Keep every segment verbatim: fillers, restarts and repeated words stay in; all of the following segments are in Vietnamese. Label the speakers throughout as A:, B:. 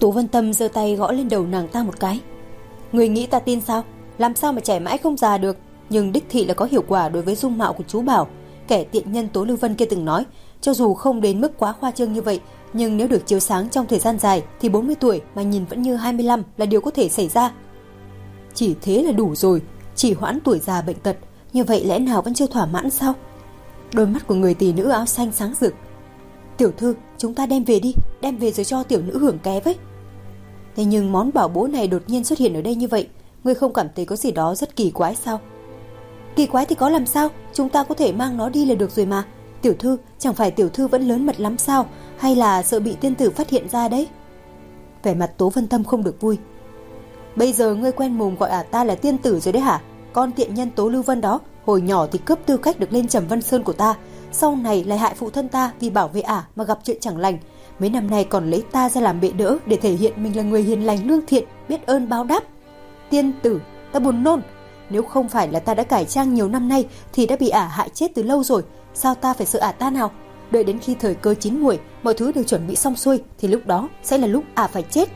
A: Tố Vân Tâm giơ tay gõ lên đầu nàng ta một cái. Người nghĩ ta tin sao? Làm sao mà trẻ mãi không già được? Nhưng đích thị là có hiệu quả đối với dung mạo của chú Bảo. Kẻ tiện nhân Tố Lưu Vân kia từng nói, cho dù không đến mức quá khoa trương như vậy, nhưng nếu được chiếu sáng trong thời gian dài thì bốn mươi tuổi mà nhìn vẫn như hai mươi lăm là điều có thể xảy ra. Chỉ thế là đủ rồi, chỉ hoãn tuổi già bệnh tật, như vậy lẽ nào vẫn chưa thỏa mãn sao? Đôi mắt của người tỷ nữ áo xanh sáng rực. Tiểu thư, chúng ta đem về đi, đem về rồi cho tiểu nữ hưởng ké với. Thế nhưng món bảo bối này đột nhiên xuất hiện ở đây như vậy, ngươi không cảm thấy có gì đó rất kỳ quái sao? Kỳ quái thì có làm sao, chúng ta có thể mang nó đi là được rồi mà. Tiểu thư, chẳng phải tiểu thư vẫn lớn mật lắm sao? Hay là sợ bị tiên tử phát hiện ra đấy? Vẻ mặt Tố Vân Tâm không được vui. Bây giờ ngươi quen mồm gọi ả ta là tiên tử rồi đấy hả? Con tiện nhân Tố Lưu Vân đó, hồi nhỏ thì cướp tư cách được lên Trầm Vân Sơn của ta, sau này lại hại phụ thân ta vì bảo vệ ả mà gặp chuyện chẳng lành. Mấy năm nay còn lấy ta ra làm bệ đỡ để thể hiện mình là người hiền lành lương thiện, biết ơn báo đáp. Tiên tử, ta buồn nôn. Nếu không phải là ta đã cải trang nhiều năm nay thì đã bị ả hại chết từ lâu rồi. Sao ta phải sợ ả ta nào? Đợi đến khi thời cơ chín muồi, mọi thứ đều chuẩn bị xong xuôi thì lúc đó sẽ là lúc ả phải chết.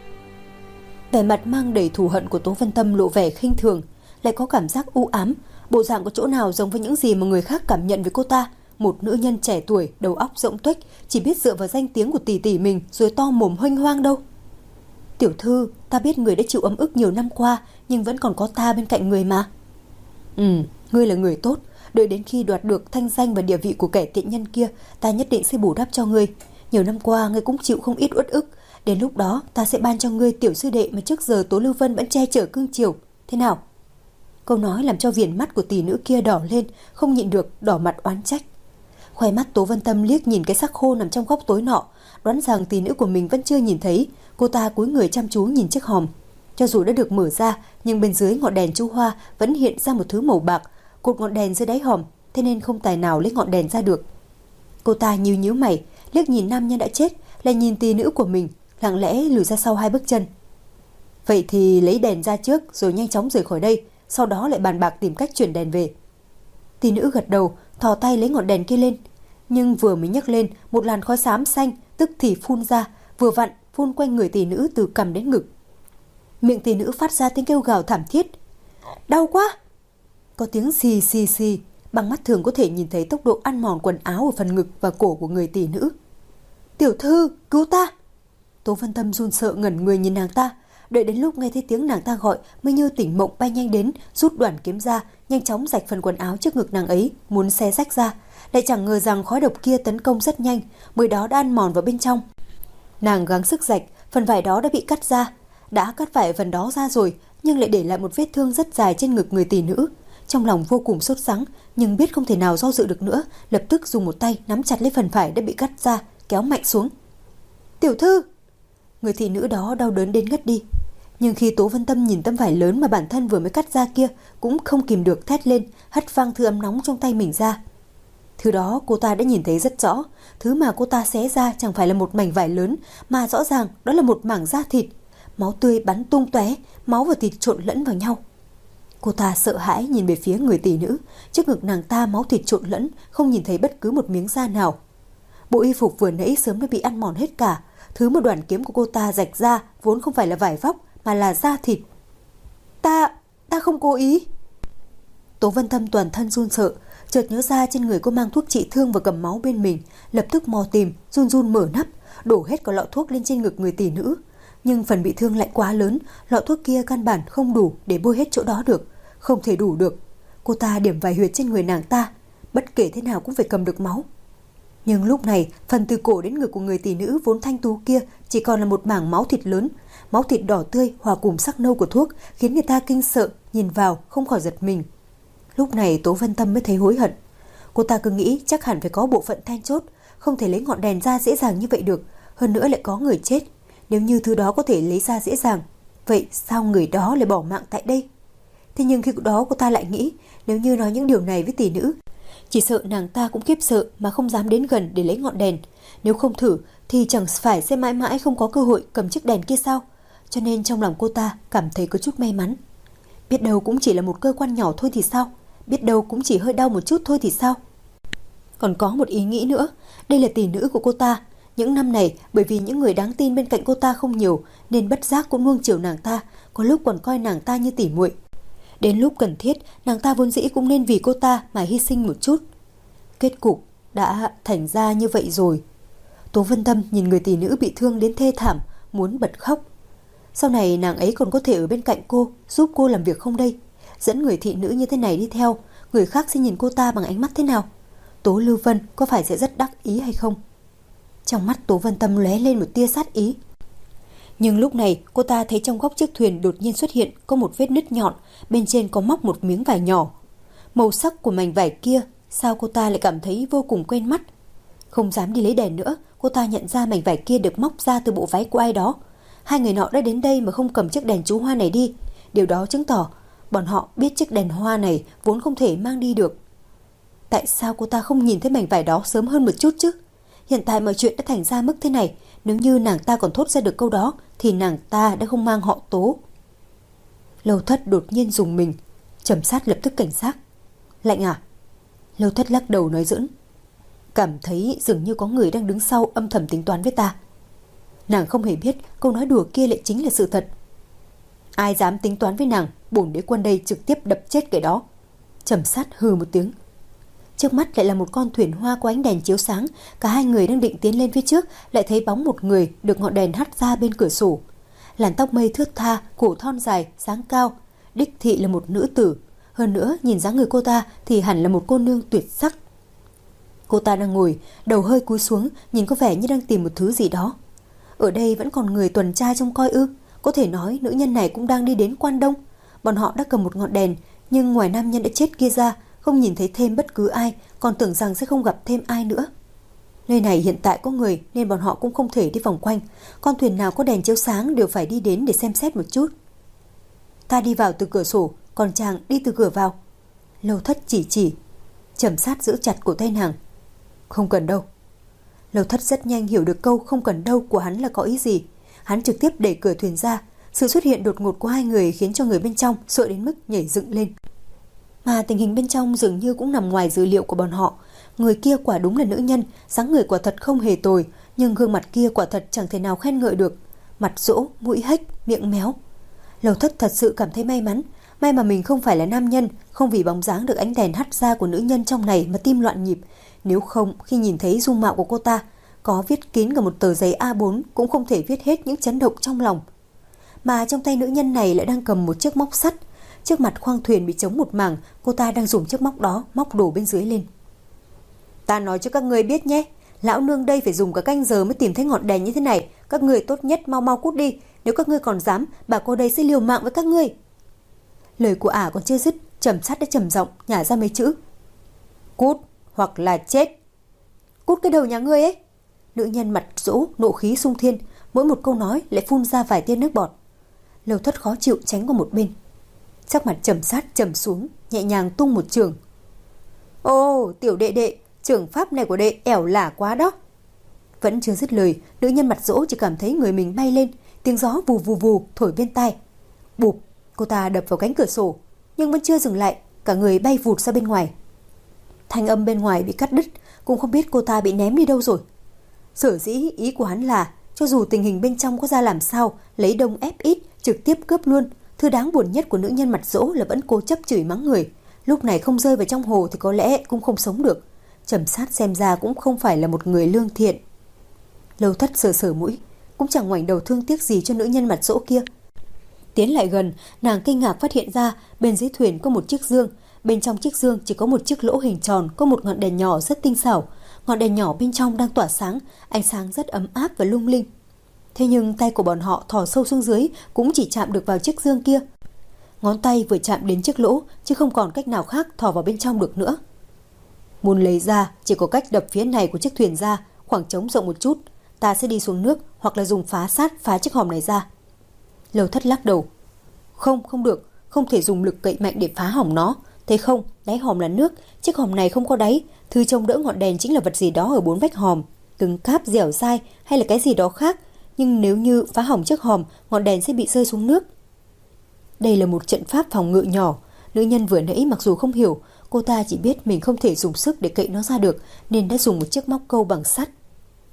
A: Vẻ mặt mang đầy thù hận của Tố Vân Tâm lộ vẻ khinh thường, lại có cảm giác u ám. Bộ dạng có chỗ nào giống với những gì mà người khác cảm nhận về cô ta? Một nữ nhân trẻ tuổi, đầu óc rỗng tuếch, chỉ biết dựa vào danh tiếng của tỷ tỷ mình rồi to mồm huênh hoang đâu. Tiểu thư, ta biết người đã chịu ấm ức nhiều năm qua, nhưng vẫn còn có ta bên cạnh người mà. Ừ, ngươi là người tốt. Đợi đến khi đoạt được thanh danh và địa vị của kẻ tiện nhân kia, ta nhất định sẽ bù đắp cho ngươi. Nhiều năm qua ngươi cũng chịu không ít uất ức, đến lúc đó ta sẽ ban cho ngươi tiểu sư đệ mà trước giờ Tố Lưu Vân vẫn che chở cưng chiều. Thế nào? Câu nói làm cho viền mắt của tỷ nữ kia đỏ lên, không nhịn được đỏ mặt oán trách. Khoe mắt Tố Vân Tâm liếc nhìn cái xác khô nằm trong góc tối nọ, đoán rằng tỷ nữ của mình vẫn chưa nhìn thấy. Cô ta cúi người chăm chú nhìn chiếc hòm. Cho dù đã được mở ra, nhưng bên dưới ngọn đèn chú hoa vẫn hiện ra một thứ màu bạc, cột ngọn đèn dưới đáy hòm, thế nên không tài nào lấy ngọn đèn ra được. Cô ta nhíu nhíu mày, liếc nhìn nam nhân đã chết, lại nhìn tỷ nữ của mình, lặng lẽ lùi ra sau hai bước chân. Vậy thì lấy đèn ra trước rồi nhanh chóng rời khỏi đây, sau đó lại bàn bạc tìm cách chuyển đèn về. Tỷ nữ gật đầu, thò tay lấy ngọn đèn kia lên, nhưng vừa mới nhấc lên, một làn khói xám xanh tức thì phun ra, vừa vặn phun quanh người tỷ nữ từ cằm đến ngực. Miệng tỷ nữ phát ra tiếng kêu gào thảm thiết. Đau quá! Có tiếng xì xì xì, bằng mắt thường có thể nhìn thấy tốc độ ăn mòn quần áo ở phần ngực và cổ của người tỷ nữ. Tiểu thư, cứu ta! Tố Vân Tâm run sợ ngẩn người nhìn nàng ta. Đợi đến lúc nghe thấy tiếng nàng ta gọi mới như tỉnh mộng, bay nhanh đến, rút đoạn kiếm ra, nhanh chóng rạch phần quần áo trước ngực nàng ấy, muốn xé rách ra. Lại chẳng ngờ rằng khói độc kia tấn công rất nhanh, mới đó đã ăn mòn vào bên trong. Nàng gắng sức rạch, phần vải đó đã bị cắt ra. Đã cắt vải phần đó ra rồi, nhưng lại để lại một vết thương rất dài trên ngực người tỷ nữ. Trong lòng vô cùng sốt sắng, nhưng biết không thể nào do dự được nữa, lập tức dùng một tay nắm chặt lấy phần vải đã bị cắt ra, kéo mạnh xuống. Tiểu thư! Người thị nữ đó đau đớn đến ngất đi. Nhưng khi Tố Vân Tâm nhìn tấm vải lớn mà bản thân vừa mới cắt ra kia, cũng không kìm được thét lên, hất văng thứ ấm nóng trong tay mình ra. Thứ đó cô ta đã nhìn thấy rất rõ. Thứ mà cô ta xé ra chẳng phải là một mảnh vải lớn, mà rõ ràng đó là một mảng da thịt. Máu tươi bắn tung tóe, máu và thịt trộn lẫn vào nhau. Cô ta sợ hãi nhìn về phía người tỷ nữ. Trước ngực nàng ta máu thịt trộn lẫn, không nhìn thấy bất cứ một miếng da nào. Bộ y phục vừa nãy sớm đã bị ăn mòn hết cả. Thứ mà đoạn kiếm của cô ta rạch ra vốn không phải là vải vóc, mà là da thịt. Ta, ta không cố ý. Tố Vân Tâm toàn thân run sợ, chợt nhớ ra trên người cô mang thuốc trị thương và cầm máu bên mình, lập tức mò tìm, run run mở nắp, đổ hết cả lọ thuốc lên trên ngực người tỷ nữ. Nhưng phần bị thương lại quá lớn, lọ thuốc kia căn bản không đủ để bôi hết chỗ đó được, không thể đủ được. Cô ta điểm vài huyệt trên người nàng ta, bất kể thế nào cũng phải cầm được máu. Nhưng lúc này, phần từ cổ đến ngực của người tỷ nữ vốn thanh tú kia chỉ còn là một mảng máu thịt lớn. Máu thịt đỏ tươi hòa cùng sắc nâu của thuốc khiến người ta kinh sợ, nhìn vào không khỏi giật mình. Lúc này Tố Vân Tâm mới thấy hối hận. Cô ta cứ nghĩ chắc hẳn phải có bộ phận then chốt, không thể lấy ngọn đèn ra dễ dàng như vậy được. Hơn nữa lại có người chết. Nếu như thứ đó có thể lấy ra dễ dàng, vậy sao người đó lại bỏ mạng tại đây? Thế nhưng khi đó cô ta lại nghĩ, nếu như nói những điều này với tỷ nữ, chỉ sợ nàng ta cũng khiếp sợ mà không dám đến gần để lấy ngọn đèn. Nếu không thử thì chẳng phải sẽ mãi mãi không có cơ hội cầm chiếc đèn kia sao? Cho nên trong lòng cô ta cảm thấy có chút may mắn. Biết đâu cũng chỉ là một cơ quan nhỏ thôi thì sao? Biết đâu cũng chỉ hơi đau một chút thôi thì sao? Còn có một ý nghĩ nữa, đây là tỷ nữ của cô ta. Những năm này, bởi vì những người đáng tin bên cạnh cô ta không nhiều, nên bất giác cũng nuông chiều nàng ta, có lúc còn coi nàng ta như tỉ muội. Đến lúc cần thiết, nàng ta vốn dĩ cũng nên vì cô ta mà hy sinh một chút. Kết cục đã thành ra như vậy rồi. Tố Vân Tâm nhìn người tỷ nữ bị thương đến thê thảm, muốn bật khóc. Sau này nàng ấy còn có thể ở bên cạnh cô, giúp cô làm việc không đây? Dẫn người thị nữ như thế này đi theo, người khác sẽ nhìn cô ta bằng ánh mắt thế nào? Tố Lưu Vân có phải sẽ rất đắc ý hay không? Trong mắt Tố Vân Tâm lóe lên một tia sát ý. Nhưng lúc này cô ta thấy trong góc chiếc thuyền đột nhiên xuất hiện có một vết nứt nhọn, bên trên có móc một miếng vải nhỏ. Màu sắc của mảnh vải kia, sao cô ta lại cảm thấy vô cùng quen mắt? Không dám đi lấy đèn nữa, cô ta nhận ra mảnh vải kia được móc ra từ bộ váy của ai đó. Hai người nọ đã đến đây mà không cầm chiếc đèn chú hoa này đi. Điều đó chứng tỏ bọn họ biết chiếc đèn hoa này vốn không thể mang đi được. Tại sao cô ta không nhìn thấy mảnh vải đó sớm hơn một chút chứ? Hiện tại mọi chuyện đã thành ra mức thế này, nếu như nàng ta còn thốt ra được câu đó thì nàng ta đã không mang họ Tố. Lâu Thất đột nhiên rùng mình, Trầm Sát lập tức cảnh giác. Lạnh à? Lâu Thất lắc đầu nói giỡn. Cảm thấy dường như có người đang đứng sau âm thầm tính toán với ta. Nàng không hề biết câu nói đùa kia lại chính là sự thật. Ai dám tính toán với nàng, bổn đế quân đây trực tiếp đập chết kẻ đó. Trầm Sát hừ một tiếng. Trước mắt lại là một con thuyền hoa có ánh đèn chiếu sáng. Cả hai người đang định tiến lên phía trước, lại thấy bóng một người được ngọn đèn hắt ra bên cửa sổ. Làn tóc mây thướt tha, cổ thon dài, dáng cao, đích thị là một nữ tử. Hơn nữa nhìn dáng người cô ta thì hẳn là một cô nương tuyệt sắc. Cô ta đang ngồi, đầu hơi cúi xuống, nhìn có vẻ như đang tìm một thứ gì đó. Ở đây vẫn còn người tuần tra trông coi ư? Có thể nói nữ nhân này cũng đang đi đến Quan Đông. Bọn họ đã cầm một ngọn đèn, nhưng ngoài nam nhân đã chết kia ra, không nhìn thấy thêm bất cứ ai, còn tưởng rằng sẽ không gặp thêm ai nữa. Nơi này hiện tại có người nên bọn họ cũng không thể đi vòng quanh. Con thuyền nào có đèn chiếu sáng đều phải đi đến để xem xét một chút. Ta đi vào từ cửa sổ, còn chàng đi từ cửa vào. Lâu Thất chỉ chỉ. Trầm Sát giữ chặt cổ tay nàng. Không cần đâu. Lâu Thất rất nhanh hiểu được câu không cần đâu của hắn là có ý gì. Hắn trực tiếp đẩy cửa thuyền ra. Sự xuất hiện đột ngột của hai người khiến cho người bên trong sợ đến mức nhảy dựng lên. Mà tình hình bên trong dường như cũng nằm ngoài dữ liệu của bọn họ. Người kia quả đúng là nữ nhân, dáng người quả thật không hề tồi, nhưng gương mặt kia quả thật chẳng thể nào khen ngợi được. Mặt rỗ, mũi hếch, miệng méo. Lâu Thất thật sự cảm thấy may mắn. May mà mình không phải là nam nhân, không vì bóng dáng được ánh đèn hắt ra của nữ nhân trong này mà tim loạn nhịp. Nếu không, khi nhìn thấy dung mạo của cô ta, có viết kín cả một tờ giấy A bốn cũng không thể viết hết những chấn động trong lòng. Mà trong tay nữ nhân này lại đang cầm một chiếc móc sắt. Trước mặt khoang thuyền bị trống một mảng, cô ta đang dùng chiếc móc đó móc đồ bên dưới lên. Ta nói cho các ngươi biết nhé, lão nương đây phải dùng cả canh giờ mới tìm thấy ngọn đèn như thế này. Các ngươi tốt nhất mau mau cút đi, nếu các ngươi còn dám, bà cô đây sẽ liều mạng với các ngươi. Lời của ả còn chưa dứt, Trầm Sát đã trầm giọng nhả ra mấy chữ. Cút hoặc là chết. Cút cái đầu nhà ngươi ấy. Nữ nhân mặt rỗ, nộ khí sung thiên, mỗi một câu nói lại phun ra vài tia nước bọt. Lâu Thất khó chịu tránh qua một bên. Sắc mặt Trầm Sát trầm xuống, nhẹ nhàng tung một trường. Ô, tiểu đệ đệ, trường pháp này của đệ ẻo lả quá đó. Vẫn chưa dứt lời, nữ nhân mặt rỗ chỉ cảm thấy người mình bay lên, tiếng gió vù vù vù thổi bên tai. Bụp, cô ta đập vào cánh cửa sổ, nhưng vẫn chưa dừng lại, cả người bay vụt ra bên ngoài. Thanh âm bên ngoài bị cắt đứt, cũng không biết cô ta bị ném đi đâu rồi. Sở dĩ ý của hắn là, cho dù tình hình bên trong có ra làm sao, lấy đông ép ít, trực tiếp cướp luôn. Thứ đáng buồn nhất của nữ nhân mặt rỗ là vẫn cố chấp chửi mắng người. Lúc này không rơi vào trong hồ thì có lẽ cũng không sống được. Trầm Sát xem ra cũng không phải là một người lương thiện. Lâu Thất sờ sờ mũi, cũng chẳng ngoảnh đầu thương tiếc gì cho nữ nhân mặt rỗ kia. Tiến lại gần, nàng kinh ngạc phát hiện ra bên dưới thuyền có một chiếc dương. Bên trong chiếc dương chỉ có một chiếc lỗ hình tròn, có một ngọn đèn nhỏ rất tinh xảo. Ngọn đèn nhỏ bên trong đang tỏa sáng, ánh sáng rất ấm áp và lung linh. Thế nhưng tay của bọn họ thò sâu xuống dưới cũng chỉ chạm được vào chiếc dương kia. Ngón tay vừa chạm đến chiếc lỗ, chứ không còn cách nào khác thò vào bên trong được nữa. Muốn lấy ra, chỉ có cách đập phía này của chiếc thuyền ra, khoảng trống rộng một chút. Ta sẽ đi xuống nước, hoặc là dùng phá sát phá chiếc hòm này ra. Lâu Thất lắc đầu. Không, không được, không thể dùng lực cậy mạnh để phá hỏng nó. Thế không, đáy hòm là nước, chiếc hòm này không có đáy. Thứ trông đỡ ngọn đèn chính là vật gì đó ở bốn vách hòm, cứng cáp, dẻo dai hay là cái gì đó khác. Nhưng nếu như phá hỏng chiếc hòm, ngọn đèn sẽ bị rơi xuống nước. Đây là một trận pháp phòng ngự nhỏ. Nữ nhân vừa nãy mặc dù không hiểu, cô ta chỉ biết mình không thể dùng sức để cậy nó ra được, nên đã dùng một chiếc móc câu bằng sắt.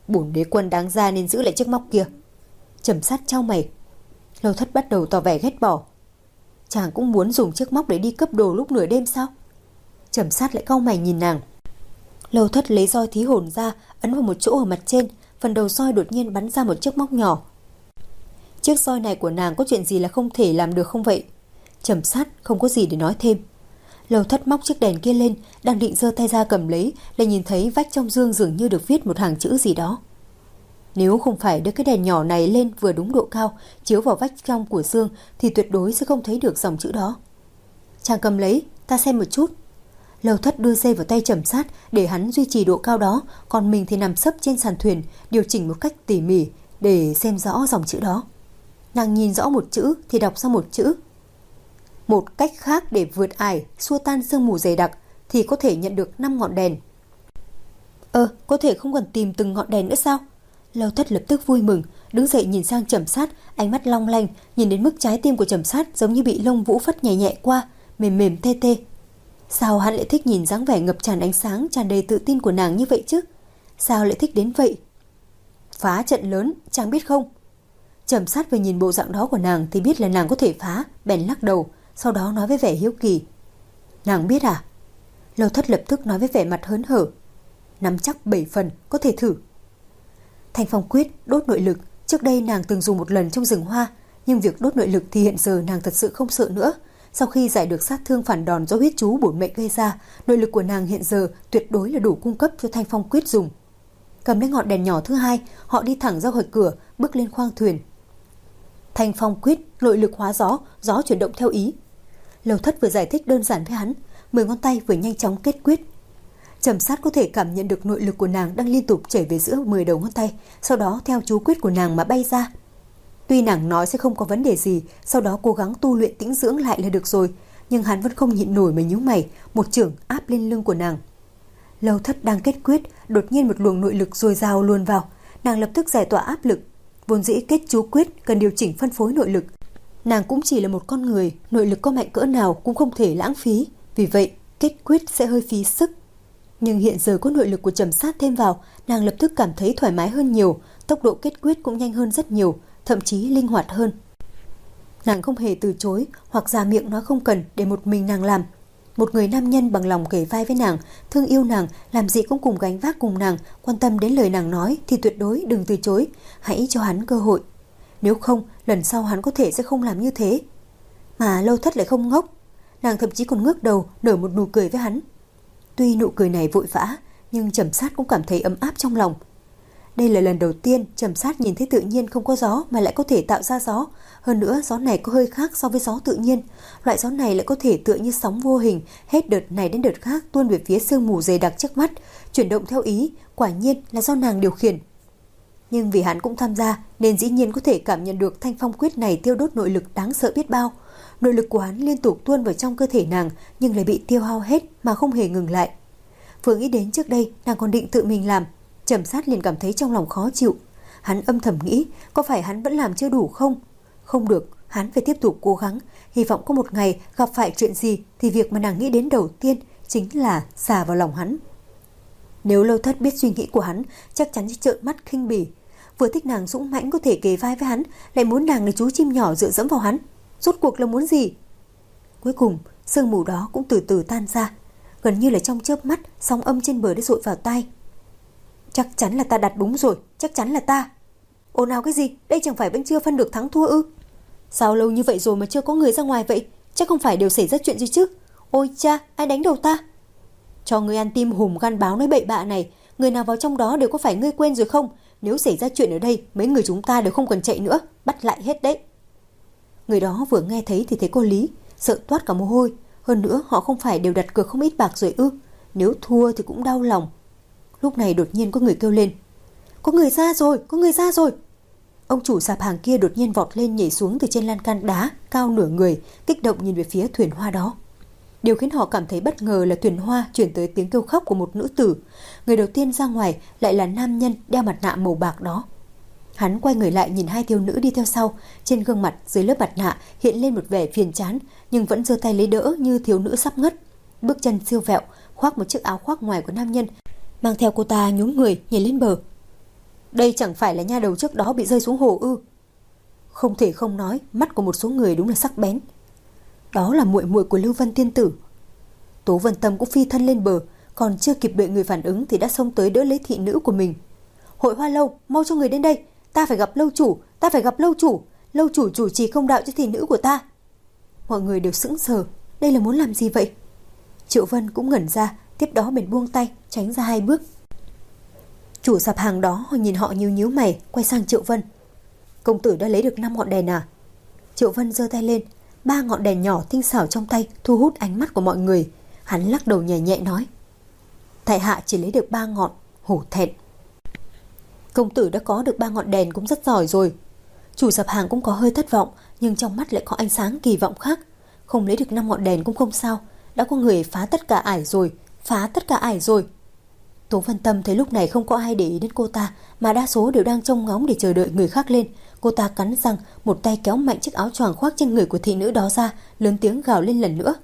A: Bổn đế quân đáng ra nên giữ lại chiếc móc kia. Trầm Sát chau mày. Lâu Thất bắt đầu tỏ vẻ ghét bỏ. Chàng cũng muốn dùng chiếc móc để đi cướp đồ lúc nửa đêm sao? Trầm Sát lại cau mày nhìn nàng. Lâu Thất lấy roi thí hồn ra, ấn vào một chỗ ở mặt trên, phần đầu roi đột nhiên bắn ra một chiếc móc nhỏ. Chiếc roi này của nàng có chuyện gì là không thể làm được không vậy? Trầm Sát không có gì để nói thêm. Lâu Thất móc chiếc đèn kia lên, đang định giơ tay ra cầm lấy, lại nhìn thấy vách trong dương dường như được viết một hàng chữ gì đó. Nếu không phải đưa cái đèn nhỏ này lên vừa đúng độ cao, chiếu vào vách trong của dương, thì tuyệt đối sẽ không thấy được dòng chữ đó. Chàng cầm lấy, ta xem một chút. Lâu Thất đưa dây vào tay Trầm Sát để hắn duy trì độ cao đó, còn mình thì nằm sấp trên sàn thuyền, điều chỉnh một cách tỉ mỉ để xem rõ dòng chữ đó. Nàng nhìn rõ một chữ thì đọc ra một chữ. Một cách khác để vượt ải, xua tan sương mù dày đặc thì có thể nhận được năm ngọn đèn. Ơ, ờ, có thể không cần tìm từng ngọn đèn nữa sao? Lâu Thất lập tức vui mừng, đứng dậy nhìn sang Trầm Sát, ánh mắt long lanh, nhìn đến mức trái tim của Trầm Sát giống như bị lông vũ phất nhẹ nhẹ qua, mềm mềm tê tê. Sao hắn lại thích nhìn dáng vẻ ngập tràn ánh sáng, tràn đầy tự tin của nàng như vậy chứ? Sao lại thích đến vậy? Phá trận lớn, chàng biết không? Trầm Sát vừa nhìn bộ dạng đó của nàng thì biết là nàng có thể phá, bèn lắc đầu, sau đó nói với vẻ hiếu kỳ. Nàng biết à? Lâu Thất lập tức nói với vẻ mặt hớn hở. Nắm chắc bảy phần, có thể thử. Thanh phong quyết đốt nội lực, trước đây nàng từng dùng một lần trong rừng hoa, nhưng việc đốt nội lực thì hiện giờ nàng thật sự không sợ nữa. Sau khi giải được sát thương phản đòn do huyết chú bổn mệnh gây ra, nội lực của nàng hiện giờ tuyệt đối là đủ cung cấp cho thanh phong quyết dùng. Cầm lấy ngọn đèn nhỏ thứ hai, họ đi thẳng ra khỏi cửa, bước lên khoang thuyền. Thanh phong quyết, nội lực hóa gió, gió chuyển động theo ý. Lâu Thất vừa giải thích đơn giản với hắn, mười ngón tay vừa nhanh chóng kết quyết. Trầm Sát có thể cảm nhận được nội lực của nàng đang liên tục chảy về giữa mười đầu ngón tay, sau đó theo chú quyết của nàng mà bay ra. Tuy nàng nói sẽ không có vấn đề gì, sau đó cố gắng tu luyện tĩnh dưỡng lại là được rồi, nhưng hắn vẫn không nhịn nổi mà nhíu mày, một chưởng áp lên lưng của nàng. Lâu Thất đang kết quyết, đột nhiên một luồng nội lực dồi dào luồn vào, nàng lập tức giải tỏa áp lực. Vốn dĩ kết chú quyết cần điều chỉnh phân phối nội lực, nàng cũng chỉ là một con người, nội lực có mạnh cỡ nào cũng không thể lãng phí, vì vậy kết quyết sẽ hơi phí sức. Nhưng hiện giờ có nội lực của Trầm Sát thêm vào, nàng lập tức cảm thấy thoải mái hơn nhiều, tốc độ kết quyết cũng nhanh hơn rất nhiều, thậm chí linh hoạt hơn. Nàng không hề từ chối hoặc ra miệng nói không cần để một mình nàng làm. Một người nam nhân bằng lòng kề vai với nàng, thương yêu nàng, làm gì cũng cùng gánh vác cùng nàng, quan tâm đến lời nàng nói thì tuyệt đối đừng từ chối, hãy cho hắn cơ hội. Nếu không, lần sau hắn có thể sẽ không làm như thế. Mà Lâu Thất lại không ngốc, nàng thậm chí còn ngước đầu nở một nụ cười với hắn. Tuy nụ cười này vội vã, nhưng Trầm Sát cũng cảm thấy ấm áp trong lòng. Đây là lần đầu tiên Trầm Sát nhìn thấy tự nhiên không có gió mà lại có thể tạo ra gió. Hơn nữa gió này có hơi khác so với gió tự nhiên. Loại gió này lại có thể tựa như sóng vô hình, hết đợt này đến đợt khác tuôn về phía sương mù dày đặc trước mắt, chuyển động theo ý, quả nhiên là do nàng điều khiển. Nhưng vì hắn cũng tham gia nên dĩ nhiên có thể cảm nhận được thanh phong quyết này tiêu đốt nội lực đáng sợ biết bao. Nội lực của hắn liên tục tuôn vào trong cơ thể nàng nhưng lại bị tiêu hao hết mà không hề ngừng lại. Vừa nghĩ đến trước đây nàng còn định tự mình làm, Trầm Sát liền cảm thấy trong lòng khó chịu. Hắn âm thầm nghĩ có phải hắn vẫn làm chưa đủ không? Không được, hắn phải tiếp tục cố gắng, hy vọng có một ngày gặp phải chuyện gì thì việc mà nàng nghĩ đến đầu tiên chính là xà vào lòng hắn. Nếu Lâu Thất biết suy nghĩ của hắn, chắc chắn sẽ trợn mắt khinh bỉ. Vừa thích nàng dũng mãnh có thể kề vai với hắn, lại muốn nàng là chú chim nhỏ dựa dẫm vào hắn. Rốt cuộc là muốn gì? Cuối cùng, sương mù đó cũng từ từ tan ra, gần như là trong chớp mắt, sóng âm trên bờ đã dội vào tai. Chắc chắn là ta đặt đúng rồi, chắc chắn là ta. Ồn ào cái gì? Đây chẳng phải vẫn chưa phân được thắng thua ư? Sao lâu như vậy rồi mà chưa có người ra ngoài vậy? Chắc không phải đều xảy ra chuyện gì chứ? Ôi cha, ai đánh đầu ta? Cho người ăn tim hùm gan báo nói bậy bạ này, người nào vào trong đó đều có phải ngươi quên rồi không? Nếu xảy ra chuyện ở đây, mấy người chúng ta đều không cần chạy nữa, bắt lại hết đấy. Người đó vừa nghe thấy thì thấy có lý, sợ toát cả mồ hôi. Hơn nữa họ không phải đều đặt cược không ít bạc rồi ư? Nếu thua thì cũng đau lòng. Lúc này đột nhiên có người kêu lên. Có người ra rồi, có người ra rồi. Ông chủ sạp hàng kia đột nhiên vọt lên nhảy xuống từ trên lan can đá, cao nửa người, kích động nhìn về phía thuyền hoa đó. Điều khiến họ cảm thấy bất ngờ là thuyền hoa chuyển tới tiếng kêu khóc của một nữ tử. Người đầu tiên ra ngoài lại là nam nhân đeo mặt nạ màu bạc đó. Hắn quay người lại nhìn hai thiếu nữ đi theo sau, trên gương mặt dưới lớp mặt nạ hiện lên một vẻ phiền chán, nhưng vẫn giơ tay lấy đỡ như thiếu nữ sắp ngất. Bước chân siêu vẹo, khoác một chiếc áo khoác ngoài của nam nhân, mang theo cô ta nhún người nhảy lên bờ. Đây chẳng phải là nha đầu trước đó bị rơi xuống hồ ư? Không thể không nói, mắt của một số người đúng là sắc bén. Đó là muội muội của Lưu Vân tiên tử. Tố Vân Tâm cũng phi thân lên bờ, còn chưa kịp đợi người phản ứng thì đã xông tới đỡ lấy thị nữ của mình. Hội Hoa Lâu, mau cho người đến đây, ta phải gặp lâu chủ, ta phải gặp lâu chủ, lâu chủ chủ trì công đạo cho thị nữ của ta. Mọi người đều sững sờ, đây là muốn làm gì vậy? Triệu Vân cũng ngẩn ra, tiếp đó bèn buông tay, tránh ra hai bước. Chủ sạp hàng đó nhìn họ nhíu nhíu mày, quay sang Triệu Vân. Công tử đã lấy được năm ngọn đèn à? Triệu Vân giơ tay lên, ba ngọn đèn nhỏ tinh xảo trong tay thu hút ánh mắt của mọi người. Hắn lắc đầu nhẹ nhẹ nói: tại hạ chỉ lấy được ba ngọn, hổ thẹn. Công tử đã có được ba ngọn đèn cũng rất giỏi rồi. Chủ sạp hàng cũng có hơi thất vọng, nhưng trong mắt lại có ánh sáng kỳ vọng khác. Không lấy được năm ngọn đèn cũng không sao, đã có người phá tất cả ải rồi, phá tất cả ải rồi. Tố Vân Tâm thấy lúc này không có ai để ý đến cô ta, mà đa số đều đang trông ngóng để chờ đợi người khác lên. Cô ta cắn răng, một tay kéo mạnh chiếc áo choàng khoác trên người của thị nữ đó ra, lớn tiếng gào lên lần nữa: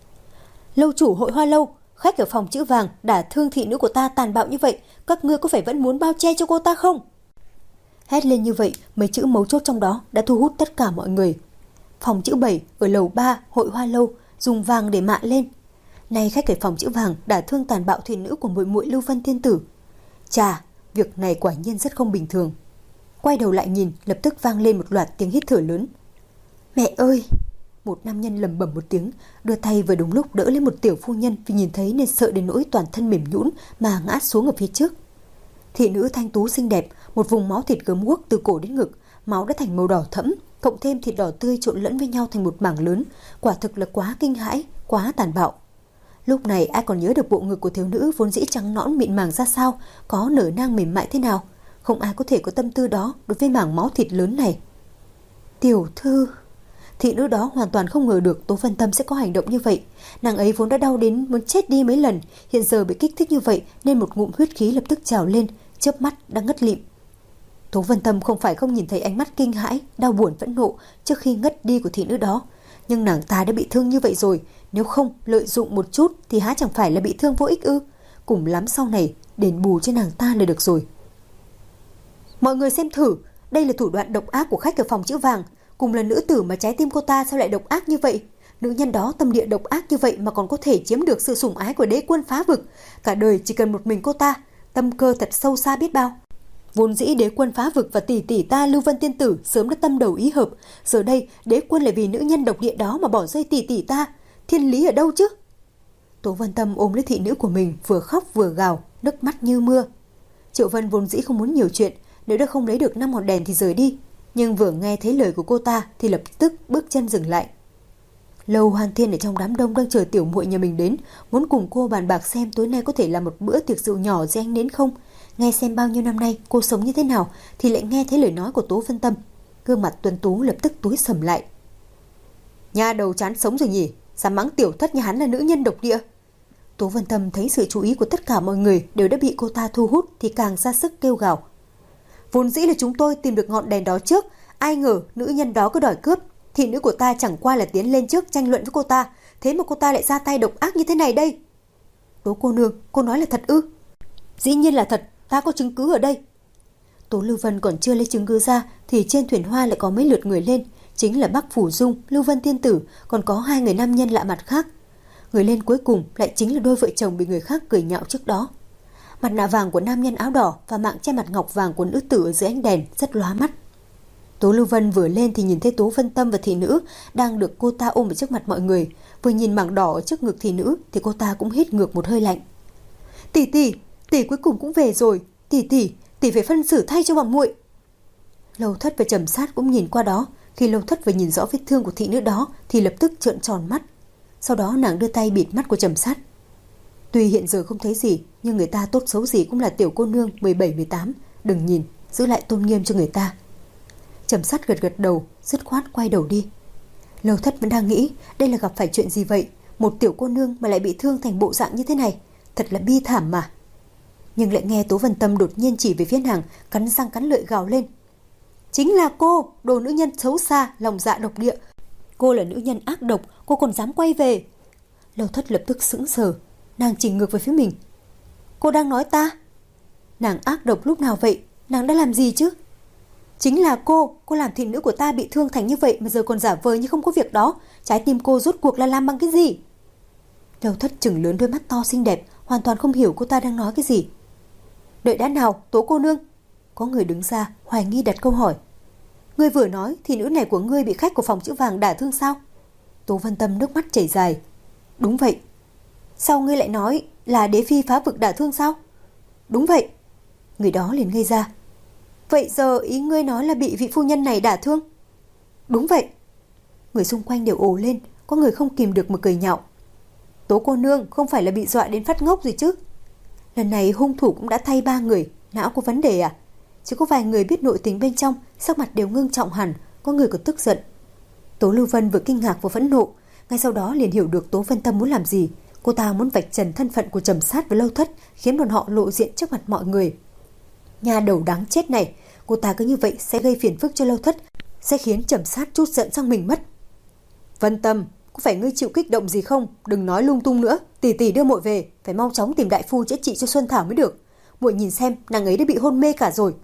A: lâu chủ Hội Hoa Lâu, khách ở phòng chữ vàng đả thương thị nữ của ta tàn bạo như vậy, các ngươi có phải vẫn muốn bao che cho cô ta không? Hét lên như vậy, mấy chữ mấu chốt trong đó đã thu hút tất cả mọi người. Phòng chữ bảy ở lầu ba Hội Hoa Lâu dùng vàng để mạ lên: nay khách ở phòng chữ vàng đả thương tàn bạo thị nữ của muội muội Lưu Vân tiên tử. Chà, việc này quả nhiên rất không bình thường. Quay đầu lại nhìn, lập tức vang lên một loạt tiếng hít thở lớn. Mẹ ơi! Một nam nhân lầm bầm một tiếng, đưa tay vừa đúng lúc đỡ lên một tiểu phu nhân vì nhìn thấy nên sợ đến nỗi toàn thân mềm nhũn mà ngã xuống ở phía trước. Thị nữ thanh tú xinh đẹp, một vùng máu thịt gớm guốc từ cổ đến ngực, máu đã thành màu đỏ thẫm, cộng thêm thịt đỏ tươi trộn lẫn với nhau thành một mảng lớn, quả thực là quá kinh hãi, quá tàn bạo. Lúc này ai còn nhớ được bộ ngực của thiếu nữ vốn dĩ trắng nõn mịn màng ra sao, có nở nang mềm mại thế nào? Không ai có thể có tâm tư đó đối với mảng máu thịt lớn này. Tiểu thư... Thị nữ đó hoàn toàn không ngờ được Tố Vân Tâm sẽ có hành động như vậy. Nàng ấy vốn đã đau đến muốn chết đi mấy lần, hiện giờ bị kích thích như vậy nên một ngụm huyết khí lập tức trào lên, chớp mắt đã ngất lịm. Tố Vân Tâm không phải không nhìn thấy ánh mắt kinh hãi, đau buồn phẫn nộ trước khi ngất đi của thị nữ đó, nhưng nàng ta đã bị thương như vậy rồi, nếu không lợi dụng một chút thì há chẳng phải là bị thương vô ích ư? Cùng lắm sau này đền bù cho nàng ta là được rồi. Mọi người xem thử, đây là thủ đoạn độc ác của khách ở phòng chữ vàng. Cùng là nữ tử mà trái tim cô ta sao lại độc ác như vậy? Nữ nhân đó tâm địa độc ác như vậy mà còn có thể chiếm được sự sủng ái của đế quân phá vực. Cả đời chỉ cần một mình cô ta, tâm cơ thật sâu xa biết bao. Vốn dĩ đế quân phá vực và tỷ tỷ ta Lưu Vân tiên tử sớm đã tâm đầu ý hợp. Giờ đây đế quân lại vì nữ nhân độc địa đó mà bỏ rơi tỷ tỷ ta. Thiên lý ở đâu chứ? Tố Vân Tâm ôm lấy thị nữ của mình, vừa khóc vừa gào, nước mắt như mưa. Triệu Vân vốn dĩ không muốn nhiều chuyện, nếu đã không lấy được năm ngọn đèn thì rời đi. Nhưng vừa nghe thấy lời của cô ta thì lập tức bước chân dừng lại. Lâu Hoan Thiên ở trong đám đông đang chờ tiểu muội nhà mình đến, muốn cùng cô bàn bạc xem tối nay có thể làm một bữa tiệc rượu nhỏ dưới ánh nến không. Nghe xem bao nhiêu năm nay cô sống như thế nào thì lại nghe thấy lời nói của Tố Vân Tâm. Gương mặt tuấn tú lập tức tối sầm lại. Nha đầu chán sống rồi nhỉ, dám mắng tiểu thất nhà hắn là nữ nhân độc địa. Tố Vân Tâm thấy sự chú ý của tất cả mọi người đều đã bị cô ta thu hút thì càng ra sức kêu gào. Vốn dĩ là chúng tôi tìm được ngọn đèn đó trước, ai ngờ nữ nhân đó cứ đòi cướp. Thị nữ của ta chẳng qua là tiến lên trước tranh luận với cô ta, thế mà cô ta lại ra tay độc ác như thế này đây. Tố cô nương, cô nói là thật ư? Dĩ nhiên là thật, ta có chứng cứ ở đây. Tố Lưu Vân còn chưa lấy chứng cứ ra thì trên thuyền hoa lại có mấy lượt người lên, chính là Bắc Phủ Dung, Lưu Vân tiên tử, còn có hai người nam nhân lạ mặt khác. Người lên cuối cùng lại chính là đôi vợ chồng bị người khác cười nhạo trước đó. Mặt nạ vàng của nam nhân áo đỏ và mạng che mặt ngọc vàng của nữ tử ở dưới ánh đèn rất lóa mắt. Tố Lưu Vân vừa lên thì nhìn thấy Tố Vân Tâm và thị nữ đang được cô ta ôm ở trước mặt mọi người. Vừa nhìn mảng đỏ ở trước ngực thị nữ thì cô ta cũng hít ngược một hơi lạnh. Tỷ tỷ, tỷ cuối cùng cũng về rồi. Tỷ tỷ, tỷ phải phân xử thay cho bọn muội. Lâu Thất và Trầm Sát cũng nhìn qua đó. Khi Lâu Thất vừa nhìn rõ vết thương của thị nữ đó thì lập tức trợn tròn mắt. Sau đó nàng đưa tay bịt mắt của Trầm Sát. Tuy hiện giờ không thấy gì, nhưng người ta tốt xấu gì cũng là tiểu cô nương mười bảy mười tám, đừng nhìn, giữ lại tôn nghiêm cho người ta. Trầm Sát gật gật đầu, dứt khoát quay đầu đi. Lâu Thất vẫn đang nghĩ, đây là gặp phải chuyện gì vậy? Một tiểu cô nương mà lại bị thương thành bộ dạng như thế này, thật là bi thảm mà. Nhưng lại nghe Tố Vân Tâm đột nhiên chỉ về phía nàng, cắn răng cắn lợi gào lên. Chính là cô, đồ nữ nhân xấu xa, lòng dạ độc địa. Cô là nữ nhân ác độc, cô còn dám quay về. Lâu Thất lập tức sững sờ, nàng chỉnh ngược về phía mình. Cô đang nói ta? Nàng ác độc lúc nào vậy? Nàng đã làm gì chứ? Chính là cô, cô làm thị nữ của ta bị thương thành như vậy mà giờ còn giả vờ như không có việc đó. Trái tim cô rốt cuộc là làm bằng cái gì? Lâu Thất trừng lớn đôi mắt to xinh đẹp, hoàn toàn không hiểu cô ta đang nói cái gì. Đợi đã nào, Tố cô nương. Có người đứng ra, hoài nghi đặt câu hỏi. Ngươi vừa nói thị nữ này của ngươi bị khách của phòng chữ vàng đả thương sao? Tố Vân Tâm nước mắt chảy dài. Đúng vậy. Sao ngươi lại nói là đế phi phá vực đả thương sao? Đúng vậy. Người đó liền ngây ra. Vậy giờ ý ngươi nói là bị vị phu nhân này đả thương? Đúng vậy. Người xung quanh đều ồ lên, có người không kìm được mà cười nhạo. Tố cô nương không phải là bị dọa đến phát ngốc rồi chứ? Lần này hung thủ cũng đã thay ba người, não có vấn đề à? Chỉ có vài người biết nội tình bên trong, sắc mặt đều ngưng trọng hẳn, có người còn tức giận. Tố Lưu Vân vừa kinh ngạc vừa phẫn nộ, ngay sau đó liền hiểu được Tố Vân Tâm muốn làm gì. Cô ta muốn vạch trần thân phận của Trầm Sát với Lâu Thất, khiến bọn họ lộ diện trước mặt mọi người. Nhà đầu đáng chết này, cô ta cứ như vậy sẽ gây phiền phức cho Lâu Thất, sẽ khiến Trầm Sát trút giận sang mình mất. Vân Tâm, có phải ngươi chịu kích động gì không? Đừng nói lung tung nữa, tỷ tỷ đưa muội về, phải mau chóng tìm đại phu chữa trị cho Xuân Thảo mới được. Muội nhìn xem, nàng ấy đã bị hôn mê cả rồi.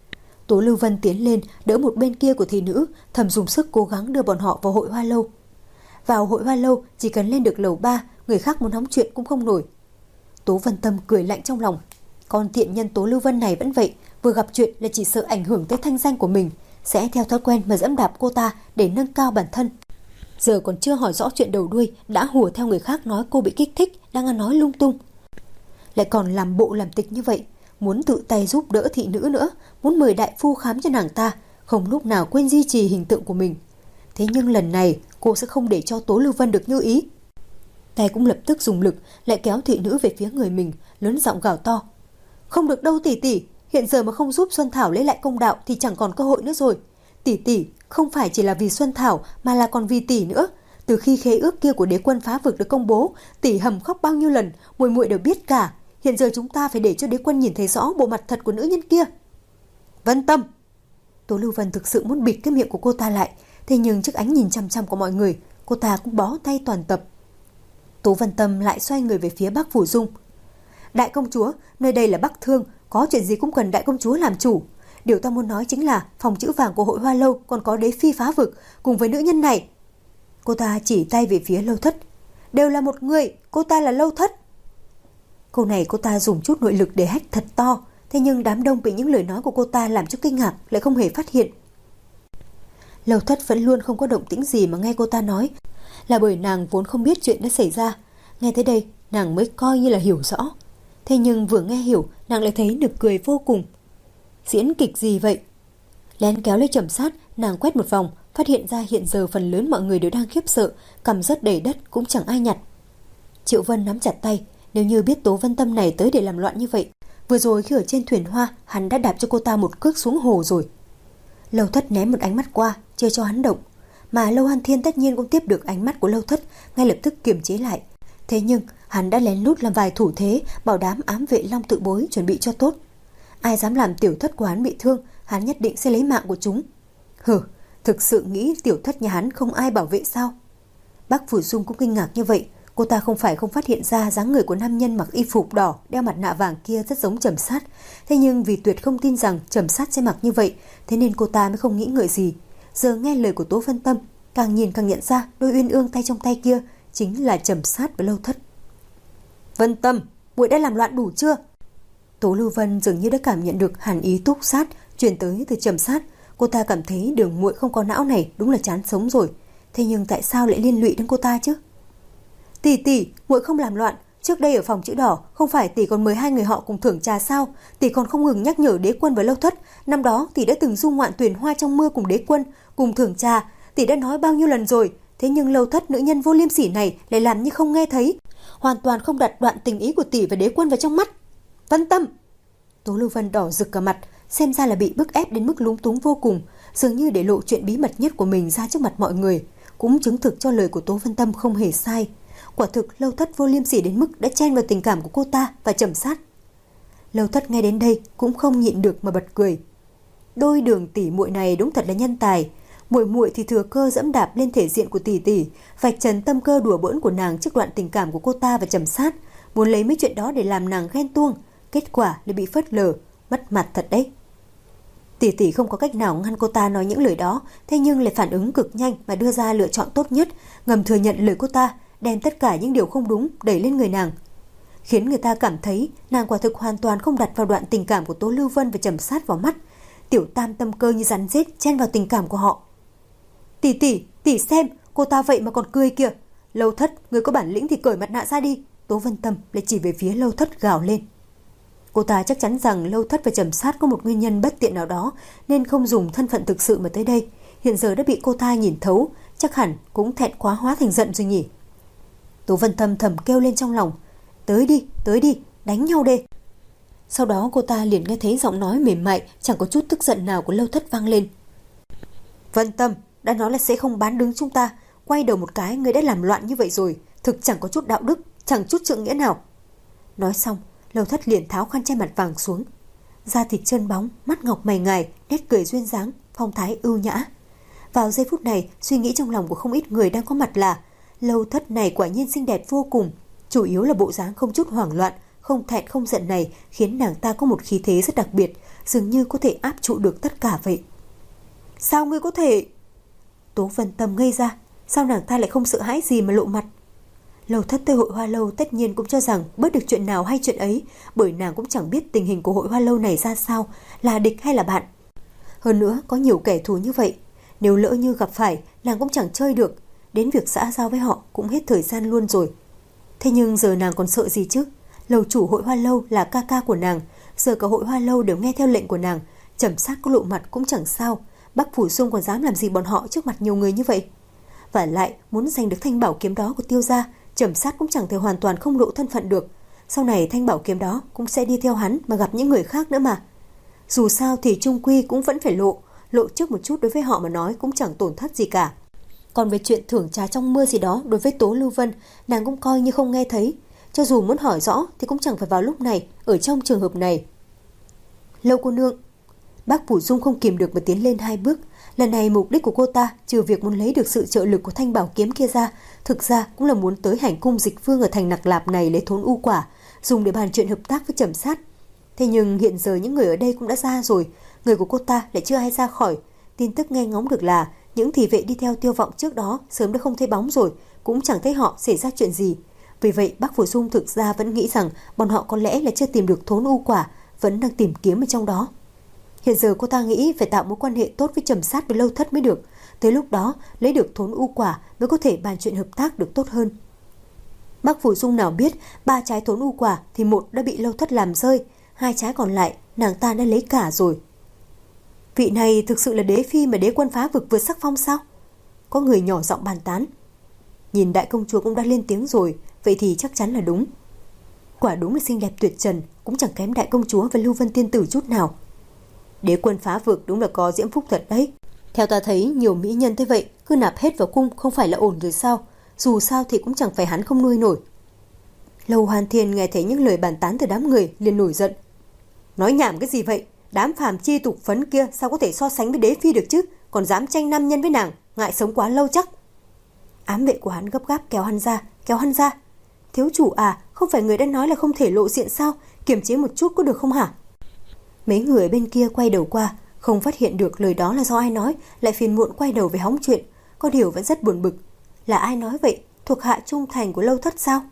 A: Tố Lưu Vân tiến lên đỡ một bên kia của thị nữ, thầm dùng sức cố gắng đưa bọn họ vào hội hoa lâu. Vào hội hoa lâu chỉ cần lên được lầu ba, người khác muốn hóng chuyện cũng không nổi. Tố Vân Tâm cười lạnh trong lòng. Con tiện nhân Tố Lưu Vân này vẫn vậy, vừa gặp chuyện là chỉ sợ ảnh hưởng tới thanh danh của mình, sẽ theo thói quen mà dẫm đạp cô ta để nâng cao bản thân. Giờ còn chưa hỏi rõ chuyện đầu đuôi đã hùa theo người khác nói cô bị kích thích, đang ăn nói lung tung. Lại còn làm bộ làm tịch như vậy, muốn tự tay giúp đỡ thị nữ nữa, muốn mời đại phu khám cho nàng ta, không lúc nào quên duy trì hình tượng của mình. Thế nhưng lần này cô sẽ không để cho Tố Lưu Vân được như ý. Tay cũng lập tức dùng lực, lại kéo thị nữ về phía người mình, lớn giọng gào to. Không được đâu tỷ tỷ, hiện giờ mà không giúp Xuân Thảo lấy lại công đạo thì chẳng còn cơ hội nữa rồi. Tỷ tỷ, không phải chỉ là vì Xuân Thảo mà là còn vì tỷ nữa. Từ khi khế ước kia của đế quân phá vực được công bố, tỷ hầm khóc bao nhiêu lần, muội muội đều biết cả. Hiện giờ chúng ta phải để cho đế quân nhìn thấy rõ bộ mặt thật của nữ nhân kia. Vân Tâm. Tố Lưu Vân thực sự muốn bịt cái miệng của cô ta lại, thế nhưng trước ánh nhìn chăm chăm của mọi người, cô ta cũng bó tay toàn tập. Tố Vân Tâm lại xoay người về phía Bắc Phủ Dung. Đại công chúa, nơi đây là Bắc Thương, có chuyện gì cũng cần đại công chúa làm chủ. Điều ta muốn nói chính là phòng chữ vàng của hội hoa lâu còn có đế phi phá vực cùng với nữ nhân này. Cô ta chỉ tay về phía Lâu Thất. Đều là một người, cô ta là Lâu Thất. Câu này cô ta dùng chút nội lực để hét thật to, thế nhưng đám đông bị những lời nói của cô ta làm cho kinh ngạc, lại không hề phát hiện. Lâu Thất vẫn luôn không có động tĩnh gì mà nghe cô ta nói, là bởi nàng vốn không biết chuyện đã xảy ra. Nghe tới đây, nàng mới coi như là hiểu rõ. Thế nhưng vừa nghe hiểu, nàng lại thấy nực cười vô cùng. Diễn kịch gì vậy? Lén kéo lấy Trầm Sát, nàng quét một vòng, phát hiện ra hiện giờ phần lớn mọi người đều đang khiếp sợ, cằm rớt đầy đất cũng chẳng ai nhặt. Triệu Vân nắm chặt tay, nếu như biết Tố Vân Tâm này tới để làm loạn như vậy, vừa rồi khi ở trên thuyền hoa, hắn đã đạp cho cô ta một cước xuống hồ rồi. Lâu Thất ném một ánh mắt qua, chưa cho hắn động, mà Lâu Hàn Thiên tất nhiên cũng tiếp được ánh mắt của Lâu Thất, ngay lập tức kiềm chế lại. Thế nhưng hắn đã lén lút làm vài thủ thế, bảo đám ám vệ Long Tự Bối chuẩn bị cho tốt. Ai dám làm tiểu thất của hắn bị thương, hắn nhất định sẽ lấy mạng của chúng. Hừ, thực sự nghĩ tiểu thất nhà hắn không ai bảo vệ sao? Bác Phủ Dung cũng kinh ngạc như vậy. Cô ta không phải không phát hiện ra dáng người của nam nhân mặc y phục đỏ, đeo mặt nạ vàng kia rất giống Trầm Sát. Thế nhưng vì tuyệt không tin rằng Trầm Sát sẽ mặc như vậy, thế nên cô ta mới không nghĩ ngợi gì. Giờ nghe lời của Tố Vân Tâm, càng nhìn càng nhận ra đôi uyên ương tay trong tay kia chính là Trầm Sát và Lâu Thất. Vân Tâm, muội đã làm loạn đủ chưa? Tố Lưu Vân dường như đã cảm nhận được hàn ý túc sát truyền tới từ Trầm Sát. Cô ta cảm thấy đường muội không có não này đúng là chán sống rồi. Thế nhưng tại sao lại liên lụy đến cô ta chứ? Tỷ tỷ, muội không làm loạn. Trước đây ở phòng chữ đỏ, không phải tỷ còn mời hai người họ cùng thưởng trà sao? Tỷ còn không ngừng nhắc nhở đế quân và Lâu Thất. Năm đó tỷ đã từng du ngoạn Tuyền Hoa trong mưa cùng đế quân, cùng thưởng trà. Tỷ đã nói bao nhiêu lần rồi. Thế nhưng Lâu Thất, nữ nhân vô liêm sỉ này, lại làm như không nghe thấy, hoàn toàn không đặt đoạn tình ý của tỷ và đế quân vào trong mắt. Vân Tâm. Tố Lưu Vân đỏ rực cả mặt, xem ra là bị bức ép đến mức lúng túng vô cùng, dường như để lộ chuyện bí mật nhất của mình ra trước mặt mọi người, cũng chứng thực cho lời của Tố Vân Tâm không hề sai. Quả thực Lâu Thất vô liêm sỉ đến mức đã chen vào tình cảm của cô ta và Trầm Sát. Lâu Thất nghe đến đây cũng không nhịn được mà bật cười. Đôi đường tỷ muội này đúng thật là nhân tài. Muội muội thì thừa cơ dẫm đạp lên thể diện của tỷ tỷ, vạch trần tâm cơ đùa bỡn của nàng trước đoạn tình cảm của cô ta và Trầm Sát, muốn lấy mấy chuyện đó để làm nàng ghen tuông, kết quả lại bị phớt lờ, mất mặt thật đấy. Tỷ tỷ không có cách nào ngăn cô ta nói những lời đó, thế nhưng lại phản ứng cực nhanh mà đưa ra lựa chọn tốt nhất, ngầm thừa nhận lời cô ta, đem tất cả những điều không đúng đẩy lên người nàng, khiến người ta cảm thấy nàng quả thực hoàn toàn không đặt vào đoạn tình cảm của Tố Lưu Vân và Trầm Sát vào mắt. Tiểu Tam tâm cơ như rắn rết chen vào tình cảm của họ. Tỷ tỷ, tỷ xem, cô ta vậy mà còn cười kìa. Lâu Thất, người có bản lĩnh thì cởi mặt nạ ra đi. Tố Vân Tâm lại chỉ về phía Lâu Thất gào lên. Cô ta chắc chắn rằng Lâu Thất và Trầm Sát có một nguyên nhân bất tiện nào đó nên không dùng thân phận thực sự mà tới đây. Hiện giờ đã bị cô ta nhìn thấu, chắc hẳn cũng thẹn quá hóa thành giận rồi nhỉ. Tố Vân Tâm thầm kêu lên trong lòng. Tới đi, tới đi, đánh nhau đi. Sau đó cô ta liền nghe thấy giọng nói mềm mại, chẳng có chút tức giận nào của Lâu Thất vang lên. Vân Tâm, đã nói là sẽ không bán đứng chúng ta, quay đầu một cái người đã làm loạn như vậy rồi, thực chẳng có chút đạo đức, chẳng chút trượng nghĩa nào. Nói xong, Lâu Thất liền tháo khăn che mặt vàng xuống. Da thịt chân bóng, mắt ngọc mày ngài, nét cười duyên dáng, phong thái ưu nhã. Vào giây phút này, suy nghĩ trong lòng của không ít người đang có mặt là Lâu Thất này quả nhiên xinh đẹp vô cùng, chủ yếu là bộ dáng không chút hoảng loạn, không thẹn không giận này khiến nàng ta có một khí thế rất đặc biệt, dường như có thể áp trụ được tất cả vậy. Sao ngươi có thể? Tố Vân Tâm ngây ra, sao nàng ta lại không sợ hãi gì mà lộ mặt? Lâu Thất tới hội Hoa Lâu tất nhiên cũng cho rằng bớt được chuyện nào hay chuyện ấy, bởi nàng cũng chẳng biết tình hình của hội Hoa Lâu này ra sao, là địch hay là bạn. Hơn nữa có nhiều kẻ thù như vậy, nếu lỡ như gặp phải, nàng cũng chẳng chơi được, đến việc xã giao với họ cũng hết thời gian luôn rồi. Thế nhưng giờ nàng còn sợ gì chứ? Lầu chủ hội Hoa Lâu là ca ca của nàng, giờ cả hội Hoa Lâu đều nghe theo lệnh của nàng, Trầm Sát có lộ mặt cũng chẳng sao, Bắc Phủ Dung còn dám làm gì bọn họ trước mặt nhiều người như vậy. Và lại muốn giành được thanh bảo kiếm đó của Tiêu gia, Trầm Sát cũng chẳng thể hoàn toàn không lộ thân phận được. Sau này thanh bảo kiếm đó cũng sẽ đi theo hắn mà gặp những người khác nữa mà. Dù sao thì chung quy cũng vẫn phải lộ, lộ trước một chút đối với họ mà nói cũng chẳng tổn thất gì cả. Còn về chuyện thưởng trà trong mưa gì đó đối với Tố Lưu Vân, nàng cũng coi như không nghe thấy. Cho dù muốn hỏi rõ thì cũng chẳng phải vào lúc này, ở trong trường hợp này. Lâu cô nương. Bác Phủ Dung không kìm được mà tiến lên hai bước. Lần này mục đích của cô ta trừ việc muốn lấy được sự trợ lực của thanh bảo kiếm kia ra, thực ra cũng là muốn tới hành cung Dịch Vương ở thành Nặc Lạp này lấy thốn u quả, dùng để bàn chuyện hợp tác với Trầm Sát. Thế nhưng hiện giờ những người ở đây cũng đã ra rồi, người của cô ta lại chưa ai ra khỏi. Tin tức nghe ngóng được là những thị vệ đi theo Tiêu Vọng trước đó sớm đã không thấy bóng rồi, cũng chẳng thấy họ xảy ra chuyện gì. Vì vậy Bác Phủ Dung thực ra vẫn nghĩ rằng bọn họ có lẽ là chưa tìm được thốn u quả, vẫn đang tìm kiếm ở trong đó. Hiện giờ cô ta nghĩ phải tạo mối quan hệ tốt với Trầm Sát với Lâu Thất mới được. Tới lúc đó lấy được thốn u quả mới có thể bàn chuyện hợp tác được tốt hơn. Bác Phủ Dung nào biết ba trái thốn u quả thì một đã bị Lâu Thất làm rơi, hai trái còn lại nàng ta đã lấy cả rồi. Vị này thực sự là đế phi mà đế quân phá vực vượt sắc phong sao? Có người nhỏ giọng bàn tán. Nhìn đại công chúa cũng đã lên tiếng rồi, vậy thì chắc chắn là đúng. Quả đúng là xinh đẹp tuyệt trần, cũng chẳng kém đại công chúa và Lưu Vân tiên tử chút nào. Đế quân phá vực đúng là có diễm phúc thật đấy. Theo ta thấy nhiều mỹ nhân thế vậy, cứ nạp hết vào cung không phải là ổn rồi sao? Dù sao thì cũng chẳng phải hắn không nuôi nổi. Lâu Hoàn Thiên nghe thấy những lời bàn tán từ đám người liền nổi giận. Nói nhảm cái gì vậy? Đám phàm chi tục phấn kia sao có thể so sánh với đế phi được chứ? Còn dám tranh nam nhân với nàng, ngại sống quá lâu chắc. Ám vệ của hắn gấp gáp kéo hắn ra, kéo hắn ra. Thiếu chủ à, không phải người đã nói là không thể lộ diện sao? Kiềm chế một chút có được không hả? Mấy người bên kia quay đầu qua, không phát hiện được lời đó là do ai nói, lại phiền muộn quay đầu về hóng chuyện. Có điều vẫn rất buồn bực. Là ai nói vậy? Thuộc hạ trung thành của Lâu Thất sao?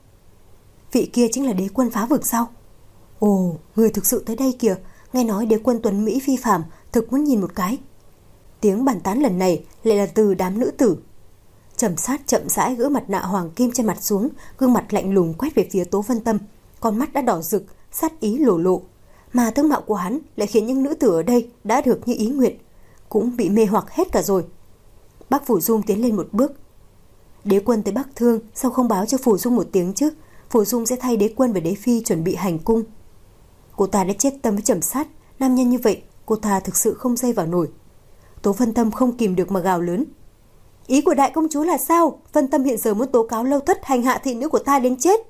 A: Vị kia chính là đế quân phá vực sao? Ồ, người thực sự tới đây kìa. Nghe nói đế quân tuấn Mỹ phi phàm, thực muốn nhìn một cái. Tiếng bàn tán lần này lại là từ đám nữ tử. Trầm Sát chậm rãi gỡ mặt nạ hoàng kim trên mặt xuống, gương mặt lạnh lùng quét về phía Tố Vân Tâm, con mắt đã đỏ rực, sát ý lộ lộ. Mà tướng mạo của hắn lại khiến những nữ tử ở đây đã được như ý nguyện, cũng bị mê hoặc hết cả rồi. Bác Phủ Dung tiến lên một bước. Đế quân tới Bắc Thương, sao không báo cho Phủ Dung một tiếng chứ? Phủ Dung sẽ thay đế quân và đế phi chuẩn bị hành cung. Cô ta đã chết tâm với Trầm Sát, nam nhân như vậy, cô ta thực sự không dây vào nổi. Tố Vân Tâm không kìm được mà gào lớn. Ý của đại công chúa là sao? Vân Tâm hiện giờ muốn tố cáo Lâu Thất hành hạ thị nữ của ta đến chết.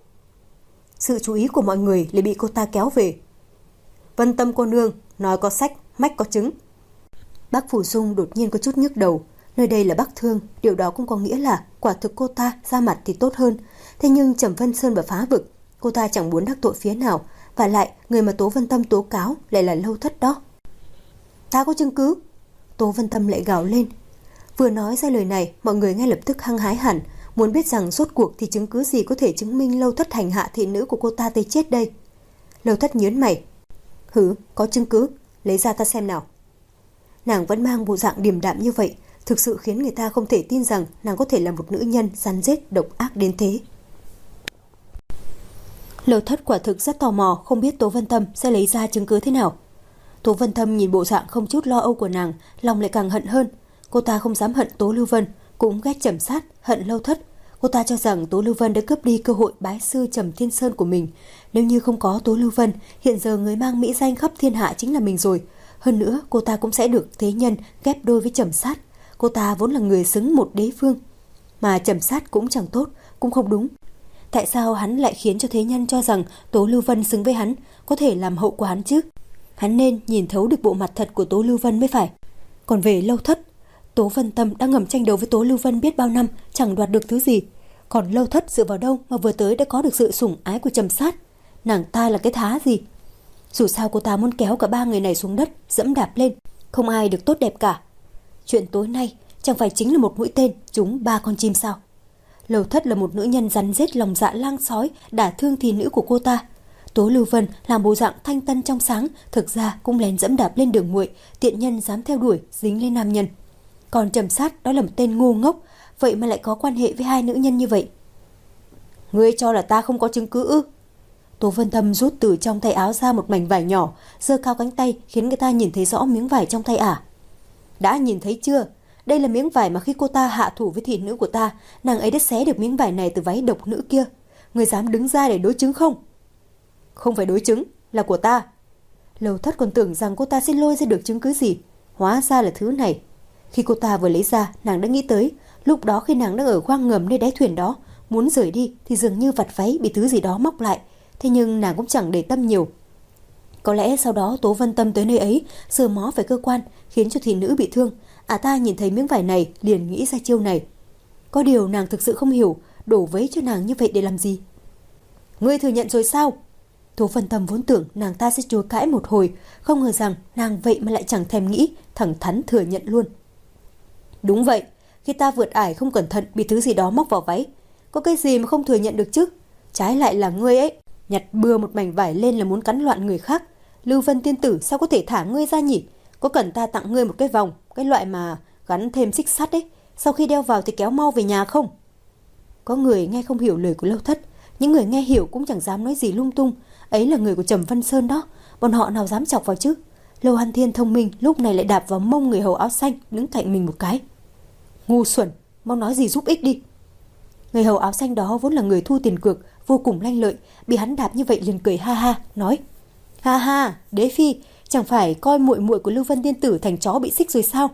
A: Sự chú ý của mọi người lại bị cô ta kéo về. Vân Tâm cô nương, nói có sách, mách có chứng. Bác Phủ Dung đột nhiên có chút nhức đầu. Nơi đây là Bắc Thương, điều đó cũng có nghĩa là quả thực cô ta ra mặt thì tốt hơn. Thế nhưng Trầm Vân Sơn và phá vực, cô ta chẳng muốn đắc tội phía nào. Và lại, người mà Tố Vân Tâm tố cáo lại là Lâu Thất đó. Ta có chứng cứ. Tố Vân Tâm lại gào lên. Vừa nói ra lời này, mọi người ngay lập tức hăng hái hẳn, muốn biết rằng rốt cuộc thì chứng cứ gì có thể chứng minh Lâu Thất hành hạ thị nữ của cô ta tới chết đây. Lâu Thất nhớn mày. Hử, có chứng cứ, lấy ra ta xem nào. Nàng vẫn mang bộ dạng điềm đạm như vậy, thực sự khiến người ta không thể tin rằng nàng có thể là một nữ nhân gian rết độc ác đến thế. Lâu Thất quả thực rất tò mò, không biết Tố Vân Tâm sẽ lấy ra chứng cứ thế nào. Tố Vân Tâm nhìn bộ dạng không chút lo âu của nàng, lòng lại càng hận hơn. Cô ta không dám hận Tố Lưu Vân, cũng ghét Trầm Sát, hận Lâu Thất. Cô ta cho rằng Tố Lưu Vân đã cướp đi cơ hội bái sư Trầm Thiên Sơn của mình. Nếu như không có Tố Lưu Vân, hiện giờ người mang mỹ danh khắp thiên hạ chính là mình rồi. Hơn nữa, cô ta cũng sẽ được thế nhân ghép đôi với Trầm Sát. Cô ta vốn là người xứng một đế vương, mà Trầm Sát cũng chẳng tốt, cũng không đúng. Tại sao hắn lại khiến cho thế nhân cho rằng Tố Lưu Vân xứng với hắn, có thể làm hậu của hắn chứ? Hắn nên nhìn thấu được bộ mặt thật của Tố Lưu Vân mới phải. Còn về Lâu Thất, Tố Vân Tâm đang ngầm tranh đấu với Tố Lưu Vân biết bao năm, chẳng đoạt được thứ gì. Còn Lâu Thất dựa vào đâu mà vừa tới đã có được sự sủng ái của Trầm Sát? Nàng ta là cái thá gì? Dù sao cô ta muốn kéo cả ba người này xuống đất, dẫm đạp lên, không ai được tốt đẹp cả. Chuyện tối nay chẳng phải chính là một mũi tên trúng ba con chim sao? Lâu Thất là một nữ nhân rắn rết lòng dạ lang sói, đả thương thị nữ của cô ta. Tố Lưu Vân làm bộ dạng thanh tân trong sáng, thực ra cũng lén dẫm đạp lên đường muội, tiện nhân dám theo đuổi, dính lên nam nhân. Còn Trầm Sát đó là một tên ngu ngốc, vậy mà lại có quan hệ với hai nữ nhân như vậy. Ngươi cho là ta không có chứng cứ ư? Tố Vân Tâm rút từ trong tay áo ra một mảnh vải nhỏ, giơ cao cánh tay khiến người ta nhìn thấy rõ miếng vải trong tay ả. Đã nhìn thấy chưa? Đây là miếng vải mà khi cô ta hạ thủ với thị nữ của ta, nàng ấy đã xé được miếng vải này từ váy độc nữ kia. Người dám đứng ra để đối chứng không? Không phải đối chứng, là của ta. Lâu Thất còn tưởng rằng cô ta sẽ lôi ra được chứng cứ gì, hóa ra là thứ này. Khi cô ta vừa lấy ra, nàng đã nghĩ tới, lúc đó khi nàng đang ở khoang ngầm nơi đáy thuyền đó, muốn rời đi thì dường như vạt váy bị thứ gì đó móc lại, thế nhưng nàng cũng chẳng để tâm nhiều. Có lẽ sau đó Tố Vân Tâm tới nơi ấy, sờ mó về cơ quan, khiến cho thị nữ bị thương. À ta nhìn thấy miếng vải này liền nghĩ ra chiêu này. Có điều nàng thực sự không hiểu, đổ vấy cho nàng như vậy để làm gì? Ngươi thừa nhận rồi sao? Tố Vân Tâm vốn tưởng nàng ta sẽ chối cãi một hồi, không ngờ rằng nàng vậy mà lại chẳng thèm nghĩ, thẳng thắn thừa nhận luôn. Đúng vậy, khi ta vượt ải không cẩn thận bị thứ gì đó móc vào váy, có cái gì mà không thừa nhận được chứ? Trái lại là ngươi ấy, nhặt bừa một mảnh vải lên là muốn cắn loạn người khác. Lưu Vân tiên tử sao có thể thả ngươi ra nhỉ? Có cần ta tặng ngươi một cái vòng, cái loại mà gắn thêm xích sắt ấy, sau khi đeo vào thì kéo mau về nhà không? Có người nghe không hiểu lời của Lâu Thất, những người nghe hiểu cũng chẳng dám nói gì lung tung. Ấy là người của Trầm Văn Sơn đó, bọn họ nào dám chọc vào chứ? Lâu Hàn Thiên thông minh lúc này lại đạp vào mông người hầu áo xanh đứng cạnh mình một cái. Ngu xuẩn, mau nói gì giúp ích đi. Người hầu áo xanh đó vốn là người thu tiền cược, vô cùng lanh lợi, bị hắn đạp như vậy liền cười ha ha, nói: Ha ha, đế phi, chẳng phải coi muội muội của Lưu Vân tiên tử thành chó bị xích rồi sao?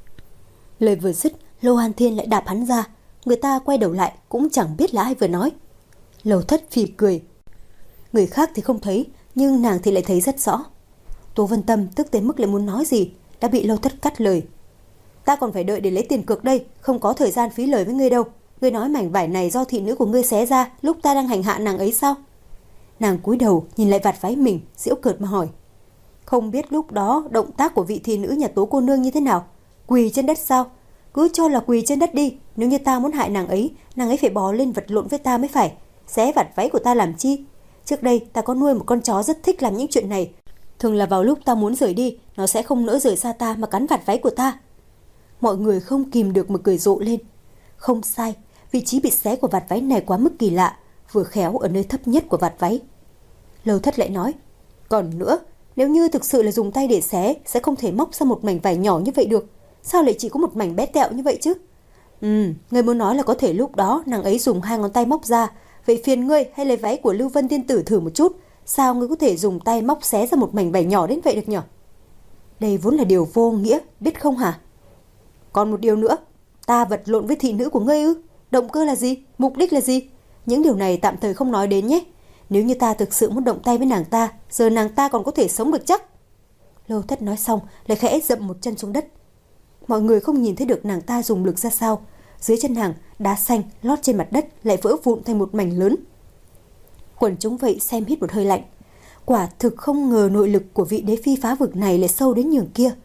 A: Lời vừa dứt, Lâu Hàn Thiên lại đạp hắn ra, người ta quay đầu lại cũng chẳng biết là ai vừa nói. Lâu Thất phì cười. Người khác thì không thấy, nhưng nàng thì lại thấy rất rõ. Tố Vân Tâm tức tới mức lại muốn nói gì, đã bị Lâu Thất cắt lời. Ta còn phải đợi để lấy tiền cược đây, không có thời gian phí lời với ngươi đâu. Ngươi nói mảnh vải này do thị nữ của ngươi xé ra lúc ta đang hành hạ nàng ấy sao? Nàng cúi đầu nhìn lại vạt váy mình, giễu cợt mà hỏi. Không biết lúc đó động tác của vị thị nữ nhà Tố cô nương như thế nào? Quỳ trên đất sao? Cứ cho là quỳ trên đất đi, nếu như ta muốn hại nàng ấy, nàng ấy phải bò lên vật lộn với ta mới phải. Xé vạt váy của ta làm chi? Trước đây ta có nuôi một con chó rất thích làm những chuyện này. Thường là vào lúc ta muốn rời đi, nó sẽ không nỡ rời xa ta mà cắn vạt váy của ta. Mọi người không kìm được mà cười rộ lên. Không sai, vị trí bị xé của vạt váy này quá mức kỳ lạ, vừa khéo ở nơi thấp nhất của vạt váy. Lâu Thất lại nói, còn nữa, nếu như thực sự là dùng tay để xé, sẽ không thể móc ra một mảnh vải nhỏ như vậy được. Sao lại chỉ có một mảnh bé tẹo như vậy chứ? Ừ, ngươi muốn nói là có thể lúc đó nàng ấy dùng hai ngón tay móc ra. Vậy phiền ngươi hay lấy váy của Lưu Vân tiên tử thử một chút. Sao ngươi có thể dùng tay móc xé ra một mảnh vải nhỏ đến vậy được nhỉ? Đây vốn là điều vô nghĩa, biết không hả? Còn một điều nữa, ta vật lộn với thị nữ của ngươi ư? Động cơ là gì? Mục đích là gì? Những điều này tạm thời không nói đến nhé. Nếu như ta thực sự muốn động tay với nàng ta, giờ nàng ta còn có thể sống được chắc. Lâu Thất nói xong lại khẽ dậm một chân xuống đất. Mọi người không nhìn thấy được nàng ta dùng lực ra sao. Dưới chân nàng, đá xanh lót trên mặt đất lại vỡ vụn thành một mảnh lớn. Quần chúng vậy xem hít một hơi lạnh. Quả thực không ngờ nội lực của vị đế phi phá vực này lại sâu đến nhường kia.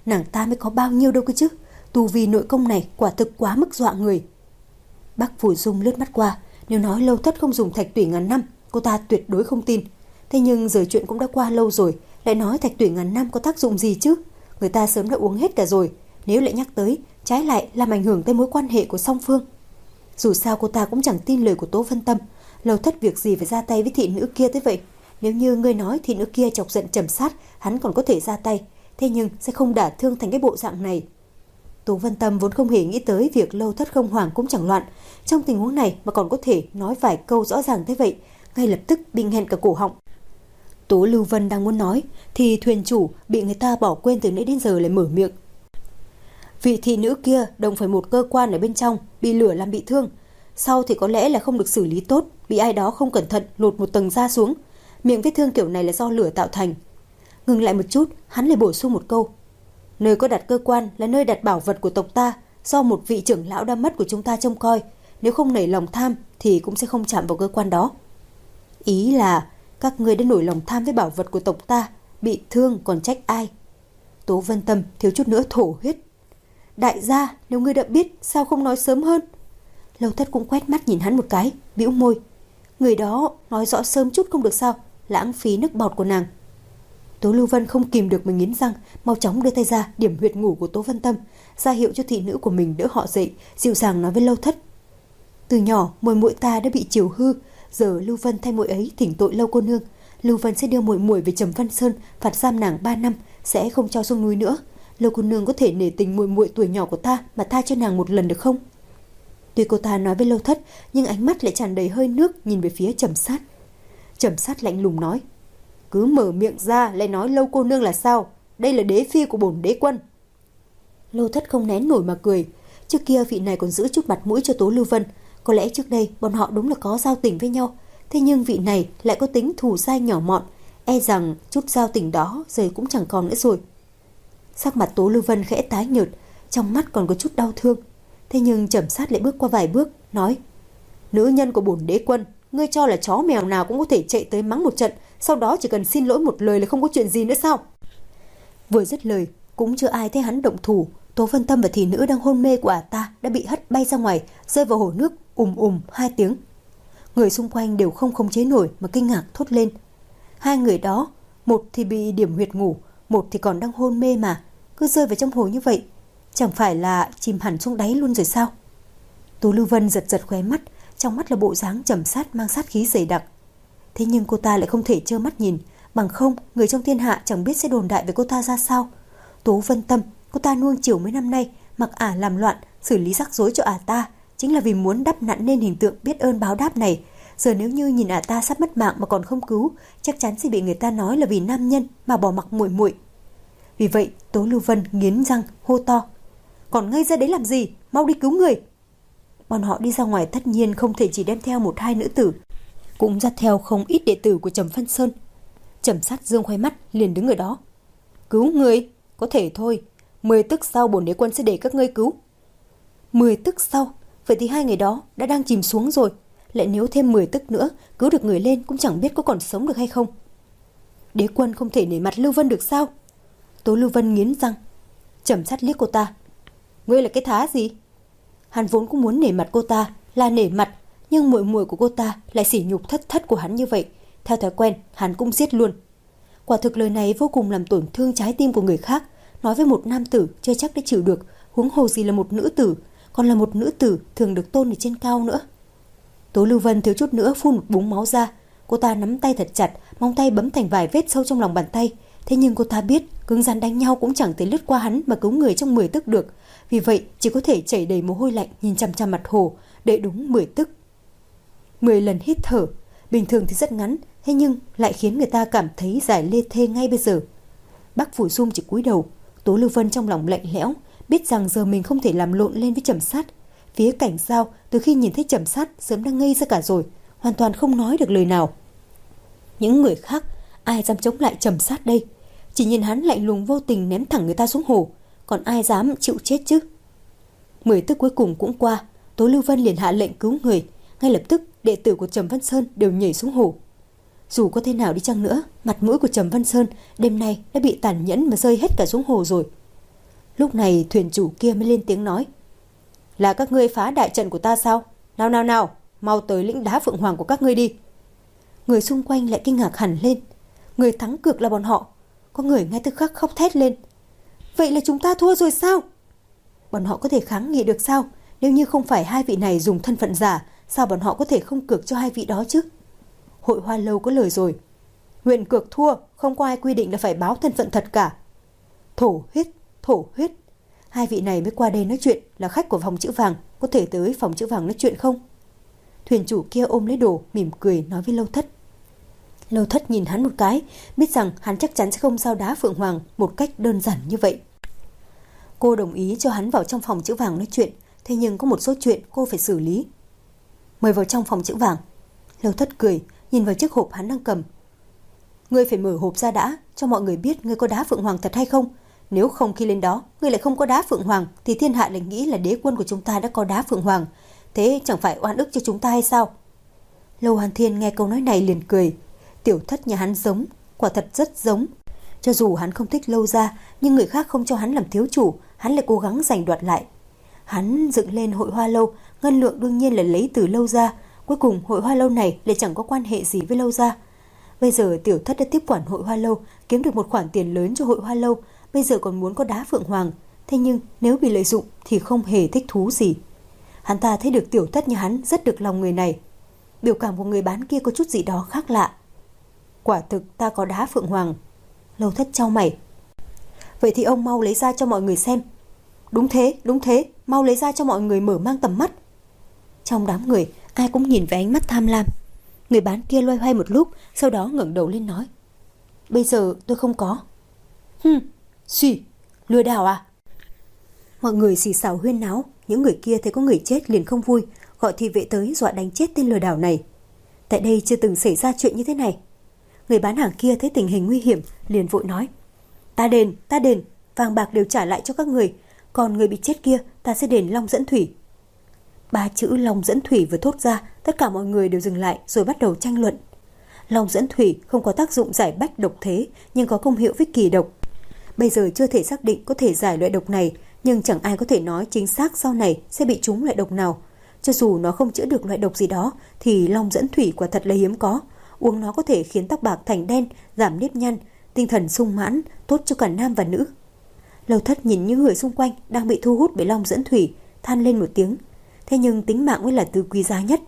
A: nàng ta mới có bao nhiêu đâu cơ chứ. Tu vi nội công này quả thực quá mức dọa người. Bác Phủ Dung lướt mắt qua, nếu nói Lâu Thất không dùng thạch tủy ngàn năm, cô ta tuyệt đối không tin. Thế nhưng giờ chuyện cũng đã qua lâu rồi, lại nói thạch tủy ngàn năm có tác dụng gì chứ? Người ta sớm đã uống hết cả rồi, nếu lại nhắc tới, trái lại làm ảnh hưởng tới mối quan hệ của song phương. Dù sao cô ta cũng chẳng tin lời của Tố Vân Tâm. Lâu Thất việc gì phải ra tay với thị nữ kia tới vậy? Nếu như ngươi nói thị nữ kia chọc giận Trầm Sát, hắn còn có thể ra tay, thế nhưng sẽ không đả thương thành cái bộ dạng này. Tố Vân Tâm vốn không hề nghĩ tới việc Lâu Thất không hoảng cũng chẳng loạn, trong tình huống này mà còn có thể nói vài câu rõ ràng thế vậy, ngay lập tức bị nghẹn cả cổ họng. Tố Lưu Vân đang muốn nói thì thuyền chủ bị người ta bỏ quên từ nãy đến giờ lại mở miệng. Vị thị nữ kia đồng phải một cơ quan ở bên trong bị lửa làm bị thương, sau thì có lẽ là không được xử lý tốt, bị ai đó không cẩn thận lột một tầng da xuống. Miệng vết thương kiểu này là do lửa tạo thành. Ngừng lại một chút, hắn lại bổ sung một câu. Nơi có đặt cơ quan là nơi đặt bảo vật của tộc ta, do một vị trưởng lão đã mất của chúng ta trông coi. Nếu không nảy lòng tham thì cũng sẽ không chạm vào cơ quan đó. Ý là các ngươi đã nổi lòng tham với bảo vật của tộc ta, bị thương còn trách ai? Tố Vân Tâm thiếu chút nữa thổ huyết. Đại gia, nếu ngươi đã biết sao không nói sớm hơn? Lâu Thất cũng quét mắt nhìn hắn một cái, bĩu môi. Người đó nói rõ sớm chút không được sao? Lãng phí nước bọt của nàng. Tố Lưu Vân không kìm được mình nghiến răng, mau chóng đưa tay ra điểm huyệt ngủ của Tố Vân Tâm, ra hiệu cho thị nữ của mình đỡ họ dậy, dịu dàng nói với Lâu Thất. Từ nhỏ muội muội ta đã bị chiều hư, giờ Lưu Vân thay muội ấy thỉnh tội Lâu cô nương, Lưu Vân sẽ đưa muội muội về Trầm Văn Sơn, phạt giam nàng ba năm, sẽ không cho xuống núi nữa. Lâu cô nương có thể nể tình muội muội tuổi nhỏ của ta mà tha cho nàng một lần được không? Tuy cô ta nói với Lâu Thất, nhưng ánh mắt lại tràn đầy hơi nước nhìn về phía Trầm Sát. Trầm Sát lạnh lùng nói. Cứ mở miệng ra lại nói Lâu cô nương là sao? Đây là đế phi của bổn đế quân. Lâu Thất không nén nổi mà cười. Trước kia vị này còn giữ chút mặt mũi cho Tố Lưu Vân. Có lẽ trước đây bọn họ đúng là có giao tình với nhau. Thế nhưng vị này lại có tính thù dai nhỏ mọn. E rằng chút giao tình đó giờ cũng chẳng còn nữa rồi. Sắc mặt Tố Lưu Vân khẽ tái nhợt, trong mắt còn có chút đau thương. Thế nhưng Trầm Sát lại bước qua vài bước, nói. Nữ nhân của bổn đế quân, ngươi cho là chó mèo nào cũng có thể chạy tới mắng một trận, sau đó chỉ cần xin lỗi một lời là không có chuyện gì nữa sao? Vừa dứt lời, cũng chưa ai thấy hắn động thủ. Tố Vân Tâm và thị nữ đang hôn mê của ả ta đã bị hất bay ra ngoài, rơi vào hồ nước, ùm ùm hai tiếng. Người xung quanh đều không khống chế nổi mà kinh ngạc thốt lên. Hai người đó, một thì bị điểm huyệt ngủ, một thì còn đang hôn mê mà, cứ rơi vào trong hồ như vậy, chẳng phải là chìm hẳn xuống đáy luôn rồi sao? Tố Lưu Vân giật giật khóe mắt, trong mắt là bộ dáng Trầm Sát mang sát khí dày đặc. Thế nhưng cô ta lại không thể trơ mắt nhìn, bằng không người trong thiên hạ chẳng biết sẽ đồn đại về cô ta ra sao. Tố Vân Tâm, cô ta nuông chiều mấy năm nay, mặc ả làm loạn, xử lý rắc rối cho ả ta, chính là vì muốn đắp nặn nên hình tượng biết ơn báo đáp này. Giờ nếu như nhìn ả ta sắp mất mạng mà còn không cứu, chắc chắn sẽ bị người ta nói là vì nam nhân mà bỏ mặc muội muội. Vì vậy Tố Lưu Vân nghiến răng hô to. Còn ngây ra đấy làm gì? Mau đi cứu người! Bọn họ đi ra ngoài tất nhiên không thể chỉ đem theo một hai nữ tử, cũng dắt theo không ít đệ tử của Trầm Văn Sơn. Trầm Sát dương khoai mắt liền đứng ở đó. Cứu người? Có thể thôi. Mười tức sau bổn đế quân sẽ để các ngươi cứu. Mười tức sau? Vậy thì hai người đó đã đang chìm xuống rồi. Lại nếu thêm mười tức nữa, cứu được người lên cũng chẳng biết có còn sống được hay không. Đế quân không thể nể mặt Lưu Vân được sao? Tố Lưu Vân nghiến răng. Trầm Sát liếc cô ta. Ngươi là cái thá gì? Hắn vốn cũng muốn nể mặt cô ta, là nể mặt, nhưng muội muội của cô ta lại sỉ nhục thất thất của hắn như vậy. Theo thói quen, hắn cũng giết luôn. Quả thực lời này vô cùng làm tổn thương trái tim của người khác. Nói với một nam tử chưa chắc đã chịu được, huống hồ gì là một nữ tử, còn là một nữ tử thường được tôn ở trên cao nữa. Tố Lưu Vân thiếu chút nữa phun một búng máu ra. Cô ta nắm tay thật chặt, móng tay bấm thành vài vết sâu trong lòng bàn tay. Thế nhưng cô ta biết cứng rắn đánh nhau cũng chẳng thể lướt qua hắn mà cứu người trong mười tức được. Vì vậy chỉ có thể chảy đầy mồ hôi lạnh nhìn chằm chằm mặt hồ, đợi đúng mười tức. Mười lần hít thở, bình thường thì rất ngắn, thế nhưng lại khiến người ta cảm thấy giải lê thê ngay bây giờ. Bác Phủ Dung chỉ cúi đầu. Tố Lưu Vân trong lòng lạnh lẽo, biết rằng giờ mình không thể làm lộn lên với Trầm Sát. Phía Cảnh Giao từ khi nhìn thấy Trầm Sát sớm đã ngây ra cả rồi, hoàn toàn không nói được lời nào. Những người khác ai dám chống lại Trầm Sát đây? Chỉ nhìn hắn lạnh lùng vô tình ném thẳng người ta xuống hồ, còn ai dám chịu chết chứ? Mười tức cuối cùng cũng qua, Tố Lưu Vân liền hạ lệnh cứu người. Ngay lập tức đệ tử của Trầm Văn Sơn đều nhảy xuống hồ. Dù có thế nào đi chăng nữa, mặt mũi của Trầm Văn Sơn đêm nay đã bị tàn nhẫn mà rơi hết cả xuống hồ rồi. Lúc này thuyền chủ kia mới lên tiếng nói: Là các ngươi phá đại trận của ta sao? Nào nào nào, mau tới lĩnh đá Phượng Hoàng của các ngươi đi. Người xung quanh lại kinh ngạc hẳn lên. Người thắng cược là bọn họ. Có người ngay tức khắc khóc thét lên: Vậy là chúng ta thua rồi sao? Bọn họ có thể kháng nghị được sao? Nếu như không phải hai vị này dùng thân phận giả, sao bọn họ có thể không cược cho hai vị đó chứ? Hội Hoa Lâu có lời rồi: Nguyện cược thua, không có ai quy định là phải báo thân phận thật cả. Thổ huyết, thổ huyết. Hai vị này mới qua đây nói chuyện, là khách của phòng chữ vàng, có thể tới phòng chữ vàng nói chuyện không? Thuyền chủ kia ôm lấy đồ, mỉm cười nói với Lâu Thất. Lâu Thất nhìn hắn một cái, biết rằng hắn chắc chắn sẽ không giao đá Phượng Hoàng một cách đơn giản như vậy. Cô đồng ý cho hắn vào trong phòng chữ vàng nói chuyện, thế nhưng có một số chuyện cô phải xử lý. Mời vào trong phòng chữ vàng. Lâu Thất cười, nhìn vào chiếc hộp hắn đang cầm. Ngươi phải mở hộp ra đã, cho mọi người biết ngươi có đá Phượng Hoàng thật hay không. Nếu không khi lên đó, ngươi lại không có đá Phượng Hoàng, thì thiên hạ lại nghĩ là đế quân của chúng ta đã có đá Phượng Hoàng. Thế chẳng phải oan ức cho chúng ta hay sao? Lâu Hàn Thiên nghe câu nói này liền cười. Tiểu Thất nhà hắn giống, quả thật rất giống. Cho dù hắn không thích Lâu gia, nhưng người khác không cho hắn làm thiếu chủ, hắn lại cố gắng giành đoạt lại. Hắn dựng lên Hội Hoa Lâu, ngân lượng đương nhiên là lấy từ Lâu gia. Cuối cùng Hội Hoa Lâu này lại chẳng có quan hệ gì với Lâu gia. Bây giờ Tiểu Thất đã tiếp quản Hội Hoa Lâu, kiếm được một khoản tiền lớn cho Hội Hoa Lâu, bây giờ còn muốn có đá Phượng Hoàng. Thế nhưng nếu bị lợi dụng thì không hề thích thú gì. Hắn ta thấy được Tiểu Thất như hắn rất được lòng người này. Biểu cảm của người bán kia có chút gì đó khác lạ. Quả thực ta có đá Phượng Hoàng. Lâu Thất chau mày. Vậy thì ông mau lấy ra cho mọi người xem. Đúng thế, đúng thế, mau lấy ra cho mọi người mở mang tầm mắt. Trong đám người, ai cũng nhìn với ánh mắt tham lam. Người bán kia loay hoay một lúc, sau đó ngẩng đầu lên nói: Bây giờ tôi không có. Hừm, xì, lừa đảo à? Mọi người xì xào huyên náo. Những người kia thấy có người chết liền không vui, gọi thị vệ tới dọa đánh chết tên lừa đảo này. Tại đây chưa từng xảy ra chuyện như thế này. Người bán hàng kia thấy tình hình nguy hiểm liền vội nói: Ta đền, ta đền, vàng bạc đều trả lại cho các người, còn người bị chết kia ta sẽ đền long dẫn thủy. Ba chữ long dẫn thủy vừa thốt ra, tất cả mọi người đều dừng lại rồi bắt đầu tranh luận. Long dẫn thủy không có tác dụng giải bách độc thế, nhưng có công hiệu với kỳ độc. Bây giờ chưa thể xác định có thể giải loại độc này, nhưng chẳng ai có thể nói chính xác sau này sẽ bị trúng loại độc nào. Cho dù nó không chữa được loại độc gì đó, thì long dẫn thủy quả thật là hiếm có. Uống nó có thể khiến tóc bạc thành đen, giảm nếp nhăn, tinh thần sung mãn, tốt cho cả nam và nữ. Lâu Thất nhìn những người xung quanh đang bị thu hút bởi long dẫn thủy, than lên một tiếng. Thế nhưng tính mạng mới là thứ quý giá nhất.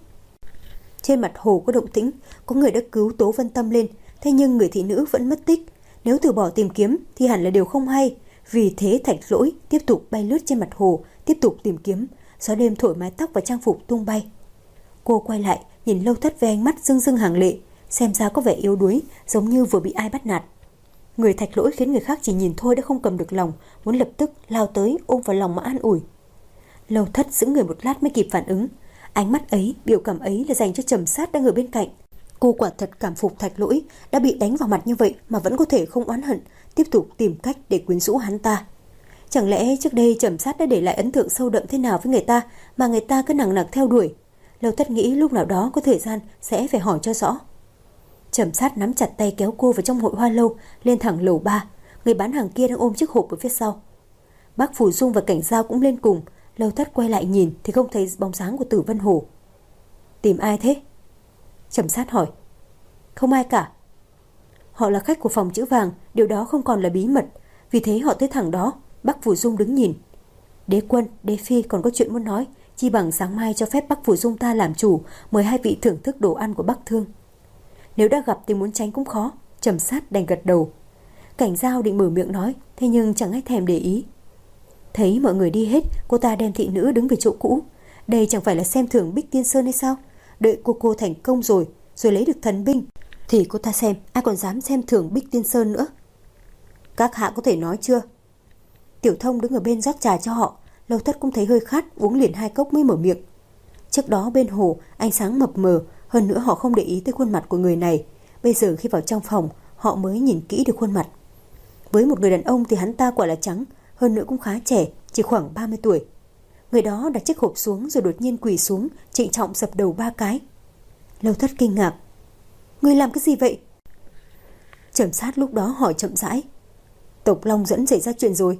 A: Trên mặt hồ có động tĩnh, có người đã cứu Tố Vân Tâm lên, thế nhưng người thị nữ vẫn mất tích. Nếu từ bỏ tìm kiếm thì hẳn là điều không hay. Vì thế Thạch Lỗi tiếp tục bay lướt trên mặt hồ, tiếp tục tìm kiếm. Gió đêm thổi mái tóc và trang phục tung bay. Cô quay lại nhìn Lâu Thất với ánh mắt rưng rưng hàng lệ, xem ra có vẻ yếu đuối, giống như vừa bị ai bắt nạt. Người Thạch Lỗi khiến người khác chỉ nhìn thôi đã không cầm được lòng, muốn lập tức lao tới ôm vào lòng mà an ủi. Lâu Thất giữ người một lát mới kịp phản ứng. Ánh mắt ấy, biểu cảm ấy là dành cho Trầm Sát đang ở bên cạnh. Cô quả thật cảm phục Thạch Lỗi, đã bị đánh vào mặt như vậy mà vẫn có thể không oán hận, tiếp tục tìm cách để quyến rũ hắn ta. Chẳng lẽ trước đây Trầm Sát đã để lại ấn tượng sâu đậm thế nào với người ta mà người ta cứ nằng nặc theo đuổi? Lâu Thất nghĩ lúc nào đó có thời gian sẽ phải hỏi cho rõ. Trầm Sát nắm chặt tay kéo cô vào trong Hội Hoa Lâu, lên thẳng lầu ba. Người bán hàng kia đang ôm chiếc hộp ở phía sau. Bác Phủ Dung và Cảnh Giao cũng lên cùng. Lâu Thất quay lại nhìn thì không thấy bóng dáng của Tử Vân Hồ. Tìm ai thế? Trầm Sát hỏi. Không ai cả. Họ là khách của phòng chữ vàng, điều đó không còn là bí mật, vì thế họ tới thẳng đó. Bắc Phủ Dung đứng nhìn. Đế quân, đế phi còn có chuyện muốn nói, chi bằng sáng mai cho phép Bắc Phủ Dung ta làm chủ, mời hai vị thưởng thức đồ ăn của Bắc Thương. Nếu đã gặp thì muốn tránh cũng khó. Trầm Sát đành gật đầu. Cảnh Giao định mở miệng nói, thế nhưng chẳng ai thèm để ý. Thấy mọi người đi hết, cô ta đem thị nữ đứng về chỗ cũ. Đây chẳng phải là xem thưởng Bích Tiên Sơn hay sao? Đợi cô cô thành công rồi, rồi lấy được thần binh, thì cô ta xem ai còn dám xem thưởng Bích Tiên Sơn nữa. Các hạ có thể nói chưa? Tiểu Thông đứng ở bên rót trà cho họ. Lâu Thất cũng thấy hơi khát, uống liền hai cốc mới mở miệng. Trước đó bên hồ ánh sáng mập mờ, hơn nữa họ không để ý tới khuôn mặt của người này. Bây giờ khi vào trong phòng, họ mới nhìn kỹ được khuôn mặt. Với một người đàn ông thì hắn ta quả là trắng, hơn nữa cũng khá trẻ, chỉ khoảng ba mươi tuổi. Người đó đặt chiếc hộp xuống rồi đột nhiên quỳ xuống, trịnh trọng dập đầu ba cái. Lâu Thất kinh ngạc. Người làm cái gì vậy? Trầm Sát lúc đó hỏi chậm rãi. Tộc Long dẫn xảy ra chuyện rồi.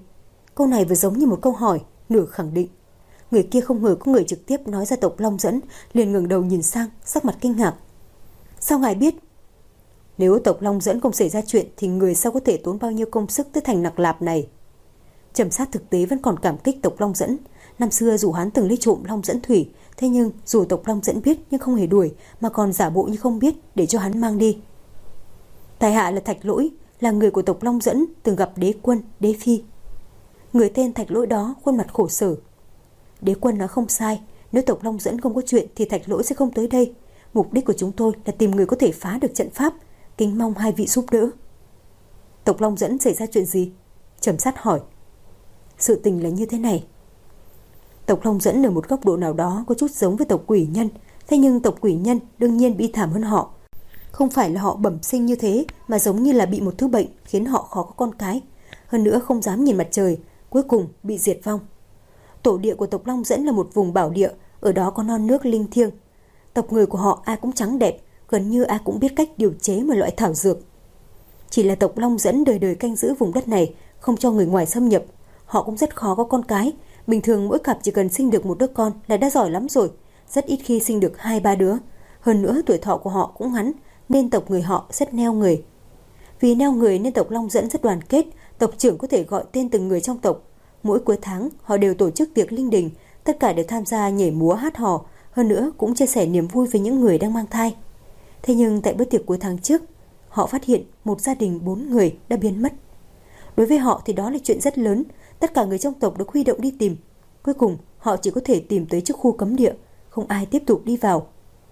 A: Câu này vừa giống như một câu hỏi, nửa khẳng định. Người kia không ngờ có người trực tiếp nói ra tộc Long Dẫn, liền ngẩng đầu nhìn sang, sắc mặt kinh ngạc. Sao ngài biết? Nếu tộc Long Dẫn không xảy ra chuyện thì người sao có thể tốn bao nhiêu công sức tới thành Nặc Lạp này? Trầm Sát thực tế vẫn còn cảm kích tộc Long Dẫn. Năm xưa dù hắn từng lấy trộm Long Dẫn thủy, thế nhưng dù tộc Long Dẫn biết nhưng không hề đuổi, mà còn giả bộ như không biết để cho hắn mang đi. Tại hạ là Thạch Lỗi, là người của tộc Long Dẫn, từng gặp đế quân, đế phi. Người tên Thạch Lỗi đó khuôn mặt khổ sở. Đế quân nói không sai, nếu tộc Long Dẫn không có chuyện thì Thạch Lỗi sẽ không tới đây. Mục đích của chúng tôi là tìm người có thể phá được trận pháp, kính mong hai vị giúp đỡ. Tộc Long Dẫn xảy ra chuyện gì? Trầm Sát hỏi. Sự tình là như thế này. Tộc Long Dẫn ở một góc độ nào đó có chút giống với tộc Quỷ Nhân, thế nhưng tộc Quỷ Nhân đương nhiên bi thảm hơn họ. Không phải là họ bẩm sinh như thế, mà giống như là bị một thứ bệnh khiến họ khó có con cái, hơn nữa không dám nhìn mặt trời, cuối cùng bị diệt vong. Tổ địa của tộc Long Dẫn là một vùng bảo địa, ở đó có non nước linh thiêng. Tộc người của họ ai cũng trắng đẹp, gần như ai cũng biết cách điều chế một loại thảo dược. Chỉ là tộc Long Dẫn đời đời canh giữ vùng đất này, không cho người ngoài xâm nhập. Họ cũng rất khó có con cái, bình thường mỗi cặp chỉ cần sinh được một đứa con là đã giỏi lắm rồi, rất ít khi sinh được hai ba đứa. Hơn nữa tuổi thọ của họ cũng ngắn, nên tộc người họ rất neo người. Vì neo người nên tộc Long Dẫn rất đoàn kết, tộc trưởng có thể gọi tên từng người trong tộc. Mỗi cuối tháng họ đều tổ chức tiệc linh đình, tất cả đều tham gia nhảy múa hát hò, hơn nữa cũng chia sẻ niềm vui với những người đang mang thai. Thế nhưng tại bữa tiệc cuối tháng trước, họ phát hiện một gia đình bốn người đã biến mất. Đối với họ thì đó là chuyện rất lớn, tất cả người trong tộc được huy động đi tìm. Cuối cùng họ chỉ có thể tìm tới trước khu cấm địa, không ai tiếp tục đi vào.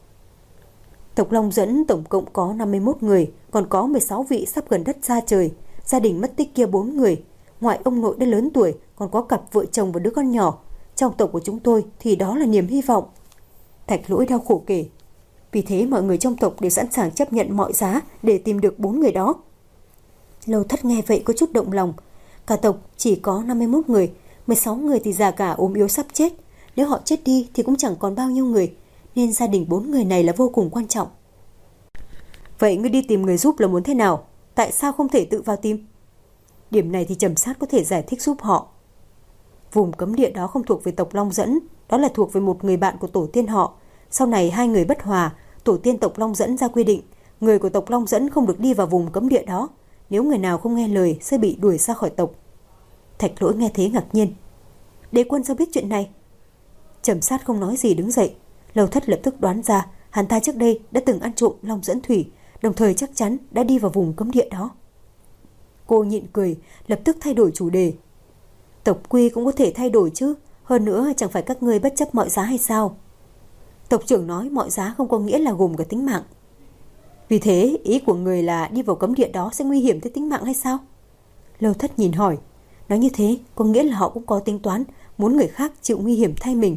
A: Tộc Long Dẫn tổng cộng có năm mươi mốt người, còn có mười sáu vị sắp gần đất xa trời. Gia đình mất tích kia bốn người, ngoại ông nội đã lớn tuổi, còn có cặp vợ chồng và đứa con nhỏ. Trong tộc của chúng tôi thì đó là niềm hy vọng. Thạch Lỗi đau khổ kể. Vì thế mọi người trong tộc đều sẵn sàng chấp nhận mọi giá để tìm được bốn người đó. Lâu Thất nghe vậy có chút động lòng. Cả tộc chỉ có năm mươi mốt người, mười sáu người thì già cả ốm yếu sắp chết. Nếu họ chết đi thì cũng chẳng còn bao nhiêu người, nên gia đình bốn người này là vô cùng quan trọng. Vậy ngươi đi tìm người giúp là muốn thế nào? Tại sao không thể tự vào tìm? Điểm này thì Trầm Sát có thể giải thích giúp họ. Vùng cấm địa đó không thuộc về tộc Long Dẫn, đó là thuộc về một người bạn của tổ tiên họ. Sau này hai người bất hòa, tổ tiên tộc Long Dẫn ra quy định, người của tộc Long Dẫn không được đi vào vùng cấm địa đó. Nếu người nào không nghe lời sẽ bị đuổi ra khỏi tộc. Thạch Lỗi nghe thế ngạc nhiên. Đế quân sao biết chuyện này? Trầm Sát không nói gì đứng dậy. Lâu Thất lập tức đoán ra hắn ta trước đây đã từng ăn trộm Long Dẫn thủy, đồng thời chắc chắn đã đi vào vùng cấm địa đó. Cô nhịn cười, lập tức thay đổi chủ đề. Tộc quy cũng có thể thay đổi chứ, hơn nữa chẳng phải các ngươi bất chấp mọi giá hay sao? Tộc trưởng nói mọi giá không có nghĩa là gồm cả tính mạng. Vì thế ý của người là đi vào cấm địa đó sẽ nguy hiểm tới tính mạng hay sao? Lâu Thất nhìn hỏi. Nói như thế có nghĩa là họ cũng có tính toán, muốn người khác chịu nguy hiểm thay mình.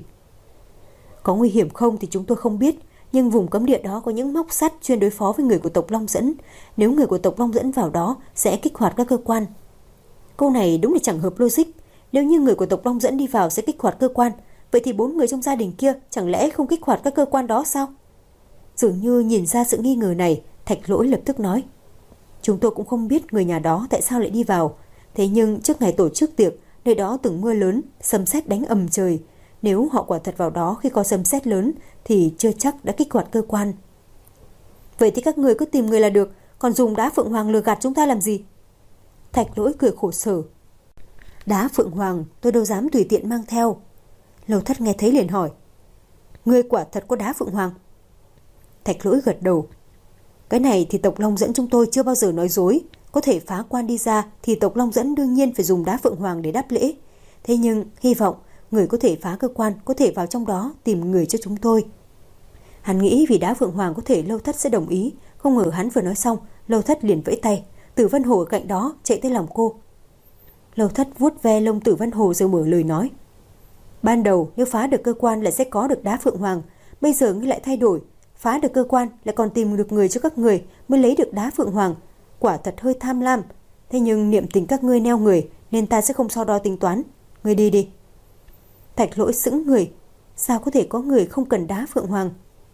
A: Có nguy hiểm không thì chúng tôi không biết, nhưng vùng cấm địa đó có những móc sắt chuyên đối phó với người của tộc Long Dẫn. Nếu người của tộc Long Dẫn vào đó sẽ kích hoạt các cơ quan. Câu này đúng là chẳng hợp logic. Nếu như người của tộc Long Dẫn đi vào sẽ kích hoạt cơ quan, vậy thì bốn người trong gia đình kia chẳng lẽ không kích hoạt các cơ quan đó sao? Dường như nhìn ra sự nghi ngờ này, Thạch Lỗi lập tức nói. Chúng tôi cũng không biết người nhà đó tại sao lại đi vào. Thế nhưng trước ngày tổ chức tiệc, nơi đó từng mưa lớn, sấm sét đánh ầm trời. Nếu họ quả thật vào đó khi có sấm sét lớn thì chưa chắc đã kích hoạt cơ quan. Vậy thì các người cứ tìm người là được, còn dùng đá Phượng Hoàng lừa gạt chúng ta làm gì? Thạch Lỗi cười khổ sở. Đá Phượng Hoàng tôi đâu dám tùy tiện mang theo. Lâu Thất nghe thấy liền hỏi. Ngươi quả thật có đá Phượng Hoàng? Thạch Lỗi gật đầu. Cái này thì tộc Long Dẫn chúng tôi chưa bao giờ nói dối. Có thể phá quan đi ra thì tộc Long Dẫn đương nhiên phải dùng đá Phượng Hoàng để đáp lễ. Thế nhưng hy vọng người có thể phá cơ quan có thể vào trong đó tìm người cho chúng tôi. Hắn nghĩ vì đá Phượng Hoàng có thể Lâu Thất sẽ đồng ý. Không ngờ hắn vừa nói xong, Lâu Thất liền vẫy tay. Tử Vân Hồ ở cạnh đó chạy tới lòng cô. Lâu Thất vuốt ve lông Tử Vân Hồ rồi mở lời nói. Ban đầu nếu phá được cơ quan là sẽ có được đá Phượng Hoàng. Bây giờ ngươi lại thay đổi. Phá được cơ quan lại còn tìm được người cho các người mới lấy được đá Phượng Hoàng. Quả thật hơi tham lam. Thế nhưng niệm tình các ngươi neo người nên ta sẽ không so đo tính toán. Ngươi đi đi. Thạch Lỗi sững người. Sao có thể có người không cần đá Phượng Hoàng?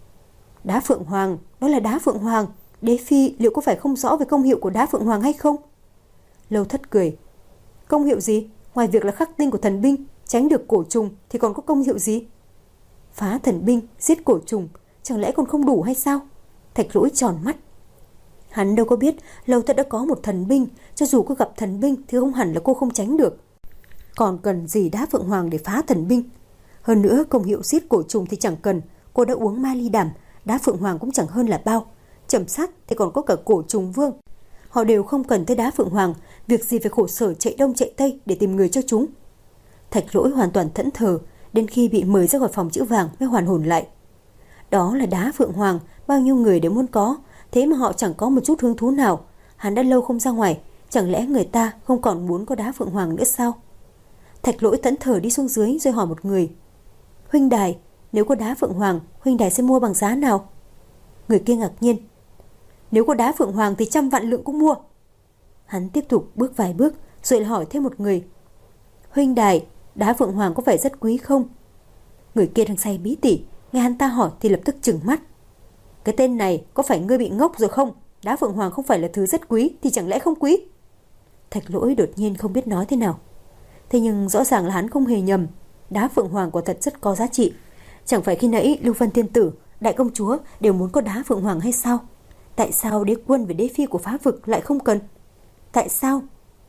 A: Đá Phượng Hoàng, đó là đá Phượng Hoàng. Đế phi liệu có phải không rõ về công hiệu của đá Phượng Hoàng hay không? Lâu Thất cười. Công hiệu gì? ngoài việc là khắc tinh của thần binh, tránh được cổ trùng thì còn có công hiệu gì? Phá thần binh, giết cổ trùng, chẳng lẽ còn không đủ hay sao? Thạch Lỗi tròn mắt. Hắn đâu có biết Lâu Thất đã có một thần binh, cho dù có gặp thần binh thì không hẳn là cô không tránh được. Còn cần gì đá Phượng Hoàng để phá thần binh? Hơn nữa công hiệu giết cổ trùng thì chẳng cần, cô đã uống ma ly đàm, đá Phượng Hoàng cũng chẳng hơn là bao. Chẩm sát thì còn có cả cổ trùng vương. Họ đều không cần tới đá Phượng Hoàng, việc gì phải khổ sở chạy đông chạy tây để tìm người cho chúng. Thạch Lỗi hoàn toàn thẫn thờ, đến khi bị mời ra khỏi phòng chữ vàng mới hoàn hồn lại. Đó là đá Phượng Hoàng, bao nhiêu người đều muốn có, thế mà họ chẳng có một chút hứng thú nào. Hắn đã lâu không ra ngoài, chẳng lẽ người ta không còn muốn có đá Phượng Hoàng nữa sao? Thạch Lỗi thẫn thờ đi xuống dưới rồi hỏi một người: Huynh đài, nếu có đá Phượng Hoàng, huynh đài sẽ mua bằng giá nào? Người kia ngạc nhiên: Nếu có đá Phượng Hoàng thì trăm vạn lượng cũng mua. Hắn tiếp tục bước vài bước rồi lại hỏi thêm một người: Huynh đài, đá Phượng Hoàng có phải rất quý không? Người kia đang say bí tỉ, nghe hắn ta hỏi thì lập tức trừng mắt: Cái tên này có phải ngươi bị ngốc rồi không? Đá Phượng Hoàng không phải là thứ rất quý thì chẳng lẽ không quý? Thạch Lỗi đột nhiên không biết nói thế nào. Thế nhưng rõ ràng là hắn không hề nhầm, đá Phượng Hoàng quả thật rất có giá trị. Chẳng phải khi nãy Lưu Vân Tiên Tử, đại công chúa đều muốn có đá Phượng Hoàng hay sao? Tại sao đế quân và đế phi của phá vực lại không cần? Tại sao?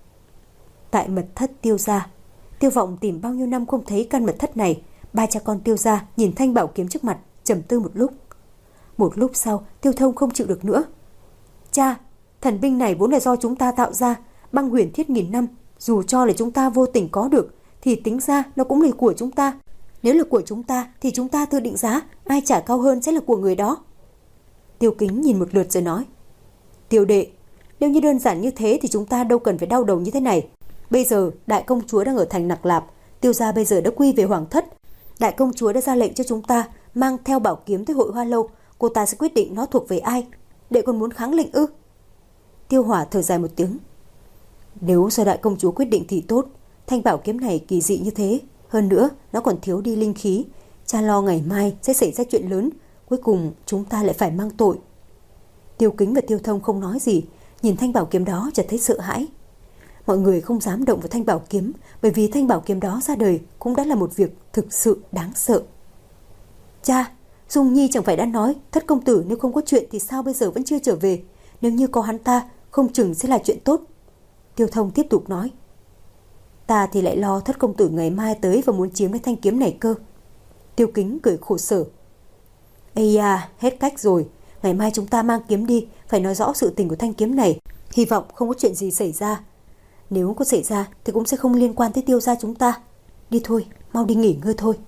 A: Tại mật thất Tiêu gia, Tiêu Vọng tìm bao nhiêu năm không thấy căn mật thất này. Ba cha con Tiêu gia nhìn thanh bảo kiếm trước mặt, trầm tư một lúc. Một lúc sau, Tiêu Thông không chịu được nữa. Cha, thần binh này vốn là do chúng ta tạo ra, băng huyền thiết nghìn năm, dù cho là chúng ta vô tình có được thì tính ra nó cũng là của chúng ta. Nếu là của chúng ta thì chúng ta tự định giá, ai trả cao hơn sẽ là của người đó. Tiêu Kính nhìn một lượt rồi nói: Tiêu đệ, nếu như đơn giản như thế thì chúng ta đâu cần phải đau đầu như thế này. Bây giờ đại công chúa đang ở thành Nặc Lạp, Tiêu gia bây giờ đã quy về hoàng thất. Đại công chúa đã ra lệnh cho chúng ta mang theo bảo kiếm tới Hội Hoa Lâu, cô ta sẽ quyết định nó thuộc về ai. Đệ còn muốn kháng lệnh ư? Tiêu Hỏa thở dài một tiếng: Nếu do đại công chúa quyết định thì tốt. Thanh bảo kiếm này kỳ dị như thế, hơn nữa nó còn thiếu đi linh khí, cha lo ngày mai sẽ xảy ra chuyện lớn, cuối cùng chúng ta lại phải mang tội. Tiêu Kính và Tiêu Thông không nói gì, nhìn thanh bảo kiếm đó chợt thấy sợ hãi. Mọi người không dám động vào thanh bảo kiếm, bởi vì thanh bảo kiếm đó ra đời cũng đã là một việc thực sự đáng sợ. Cha, Dung Nhi chẳng phải đã nói thất công tử nếu không có chuyện thì sao bây giờ vẫn chưa trở về? Nếu như có hắn ta, không chừng sẽ là chuyện tốt. Tiêu Thông tiếp tục nói: Ta thì lại lo thất công tử ngày mai tới và muốn chiếm lấy thanh kiếm này cơ. Tiêu Kính cười khổ sở: Ây da, hết cách rồi. Ngày mai chúng ta mang kiếm đi, phải nói rõ sự tình của thanh kiếm này. Hy vọng không có chuyện gì xảy ra. Nếu có xảy ra thì cũng sẽ không liên quan tới Tiêu gia chúng ta. Đi thôi, mau đi nghỉ ngơi thôi.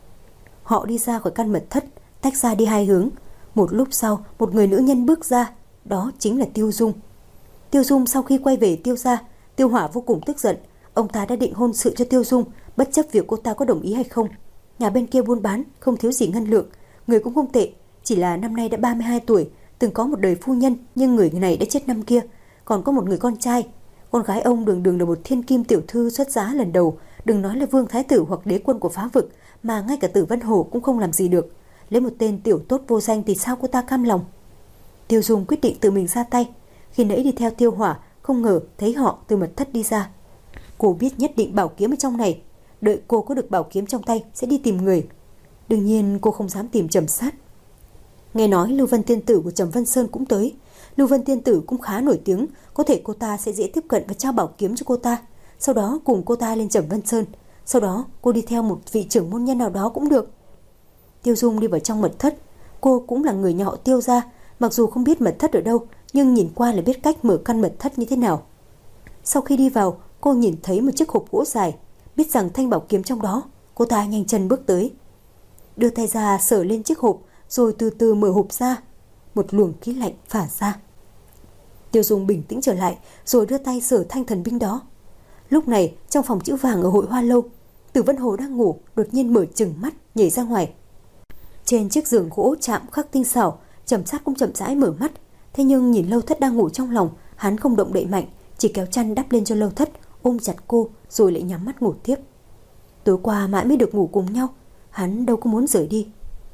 A: Họ đi ra khỏi căn mật thất, tách ra đi hai hướng. Một lúc sau, một người nữ nhân bước ra, đó chính là Tiêu Dung. Tiêu Dung sau khi quay về Tiêu gia, Tiêu Hỏa vô cùng tức giận. Ông ta đã định hôn sự cho Tiêu Dung, bất chấp việc cô ta có đồng ý hay không. Nhà bên kia buôn bán không thiếu gì ngân lượng, người cũng không tệ, chỉ là năm nay đã ba mươi hai tuổi, từng có một đời phu nhân, nhưng người này đã chết năm kia. Còn có một người con trai, con gái ông đường đường là một thiên kim tiểu thư xuất giá lần đầu, đừng nói là vương thái tử hoặc đế quân của phá vực, mà ngay cả Tử Vân Hồ cũng không làm gì được. Lấy một tên tiểu tốt vô danh thì sao cô ta cam lòng? Tiêu Dung quyết định tự mình ra tay. Khi nãy đi theo Tiêu Hỏa, không ngờ thấy họ từ mật thất đi ra. Cô biết nhất định bảo kiếm ở trong này, đợi cô có được bảo kiếm trong tay sẽ đi tìm người. Đương nhiên cô không dám tìm Trầm Sát. Nghe nói Lưu Vân Tiên Tử của Trầm Vân Sơn cũng tới. Lưu Vân Tiên Tử cũng khá nổi tiếng, có thể cô ta sẽ dễ tiếp cận và trao bảo kiếm cho cô ta, sau đó cùng cô ta lên Trầm Vân Sơn. Sau đó cô đi theo một vị trưởng môn nhân nào đó cũng được. Tiêu Dung đi vào trong mật thất. Cô cũng là người nhà họ Tiêu gia, mặc dù không biết mật thất ở đâu, nhưng nhìn qua là biết cách mở căn mật thất như thế nào. Sau khi đi vào, cô nhìn thấy một chiếc hộp gỗ dài, biết rằng thanh bảo kiếm trong đó. Cô ta nhanh chân bước tới, đưa tay ra sờ lên chiếc hộp, rồi từ từ mở hộp ra. Một luồng khí lạnh phả ra. Tiêu Dung bình tĩnh trở lại, rồi đưa tay sờ thanh thần binh đó. Lúc này trong phòng chữ vàng ở Hội Hoa Lâu, Tử Vân Hồ đang ngủ, đột nhiên mở trừng mắt nhảy ra ngoài. Trên chiếc giường gỗ chạm khắc tinh xảo, Trầm Sát cũng chậm rãi mở mắt. Thế nhưng nhìn Lâu Thất đang ngủ trong lòng, hắn không động đậy mạnh, chỉ kéo chăn đắp lên cho Lâu Thất, ôm chặt cô rồi lại nhắm mắt ngủ tiếp. Tối qua mãi mới được ngủ cùng nhau, hắn đâu có muốn rời đi.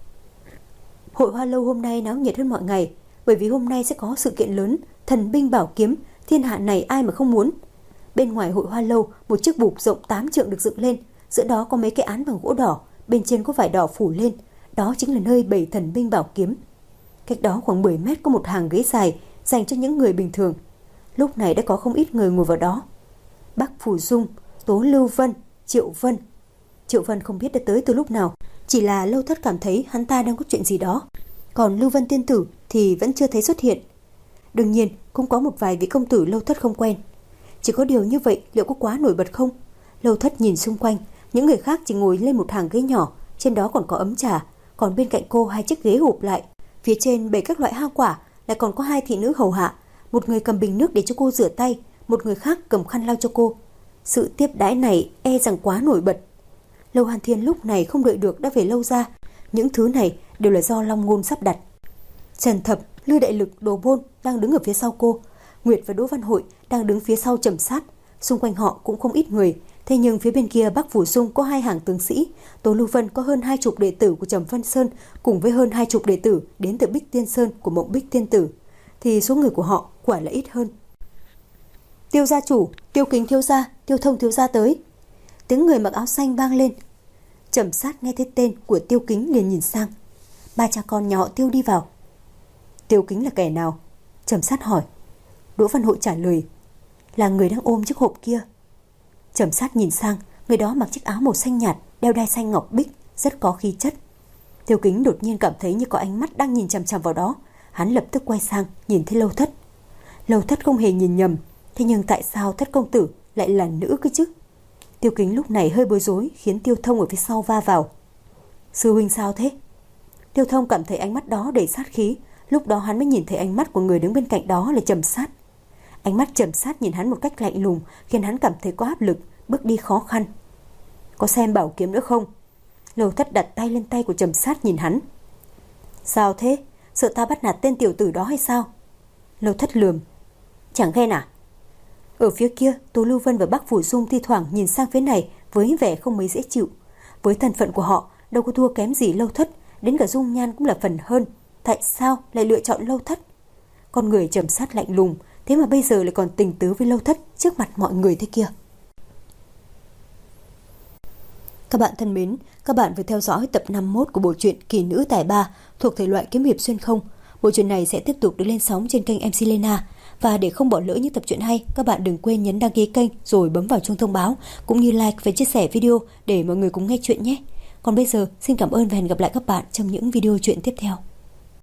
A: Hội Hoa Lâu hôm nay náo nhiệt hơn mọi ngày, bởi vì hôm nay sẽ có sự kiện lớn, thần binh bảo kiếm, thiên hạ này ai mà không muốn. Bên ngoài hội hoa lâu, một chiếc bục rộng tám trượng được dựng lên, giữa đó có mấy cái án bằng gỗ đỏ, bên trên có vải đỏ phủ lên, đó chính là nơi bày thần binh bảo kiếm. Cách đó khoảng mười mét có một hàng ghế dài dành cho những người bình thường. Lúc này đã có không ít người ngồi vào đó. Bắc Phủ Dung, Tố Lưu Vân, Triệu Vân. Triệu Vân không biết đã tới từ lúc nào, chỉ là Lâu Thất cảm thấy hắn ta đang có chuyện gì đó. Còn Lưu Vân tiên tử thì vẫn chưa thấy xuất hiện. Đương nhiên cũng có một vài vị công tử Lâu Thất không quen. Chỉ có điều như vậy liệu có quá nổi bật không? Lâu Thất nhìn xung quanh, những người khác chỉ ngồi lên một hàng ghế nhỏ, trên đó còn có ấm trà, còn bên cạnh cô hai chiếc ghế hộp lại. Phía trên bày các loại hoa quả, lại còn có hai thị nữ hầu hạ, một người cầm bình nước để cho cô rửa tay, một người khác cầm khăn lau cho cô. Sự tiếp đãi này e rằng quá nổi bật. Lâu Hàn Thiên lúc này không đợi được đã về Lâu ra. Những thứ này đều là do Long Ngôn sắp đặt. Trần Thập, Lư Đại Lực, Đồ Bôn đang đứng ở phía sau cô. Nguyệt và Đỗ Văn Hội đang đứng phía sau Trầm Sát. Xung quanh họ cũng không ít người. Thế nhưng phía bên kia Bắc Phủ Dung có hai hàng tướng sĩ. Tố Lưu Vân có hơn hai chục đệ tử của Trầm Vân Sơn, cùng với hơn hai chục đệ tử đến từ Bích Tiên Sơn của Mộng Bích Tiên Tử. Thì số người của họ quả là ít hơn. Tiêu gia chủ, Tiêu Kính thiếu gia, Tiêu Thông thiếu gia tới. Tiếng người mặc áo xanh vang lên. Trầm Sát nghe thấy tên của Tiêu Kính liền nhìn sang. Ba cha con nhà họ Tiêu đi vào. Tiêu Kính là kẻ nào? Trầm Sát hỏi. Đỗ Văn Hội trả lời. Là người đang ôm chiếc hộp kia. Trầm Sát nhìn sang, người đó mặc chiếc áo màu xanh nhạt, đeo đai xanh ngọc bích, rất có khí chất. Tiêu Kính đột nhiên cảm thấy như có ánh mắt đang nhìn chằm chằm vào đó. Hắn lập tức quay sang, nhìn thấy Lâu Thất. Lâu Thất không hề nhìn nhầm, thế nhưng tại sao Thất công tử lại là nữ cơ chứ? Tiêu Kính lúc này hơi bối rối, khiến Tiêu Thông ở phía sau va vào. Sư huynh sao thế? Tiêu Thông cảm thấy ánh mắt đó đầy sát khí. Lúc đó hắn mới nhìn thấy ánh mắt của người đứng bên cạnh đó là Trầm Sát. Ánh mắt Trầm Sát nhìn hắn một cách lạnh lùng, khiến hắn cảm thấy có áp lực, bước đi khó khăn. Có xem bảo kiếm nữa không? Lâu Thất đặt tay lên tay của Trầm Sát nhìn hắn. Sao thế? Sợ ta bắt nạt tên tiểu tử đó hay sao? Lâu Thất lườm. Chẳng ghen à? Ở phía kia, Tố Lưu Vân và Bắc Phủ Dung thi thoảng nhìn sang phía này với vẻ không mấy dễ chịu. Với thân phận của họ, đâu có thua kém gì Lâu Thất, đến cả dung nhan cũng là phần hơn. Tại sao lại lựa chọn Lâu Thất? Con người Trầm Sát lạnh lùng, thế mà bây giờ lại còn tình tứ với Lâu Thất trước mặt mọi người thế kia. Các bạn thân mến, các bạn vừa theo dõi tập năm mươi mốt của bộ truyện Kỳ Nữ Tài Ba thuộc thể loại kiếm hiệp xuyên không. Bộ truyện này sẽ tiếp tục được lên sóng trên kênh em xê Lena. Và để không bỏ lỡ những tập truyện hay, các bạn đừng quên nhấn đăng ký kênh rồi bấm vào chuông thông báo, cũng như like và chia sẻ video để mọi người cùng nghe chuyện nhé. Còn bây giờ, xin cảm ơn và hẹn gặp lại các bạn trong những video truyện tiếp theo.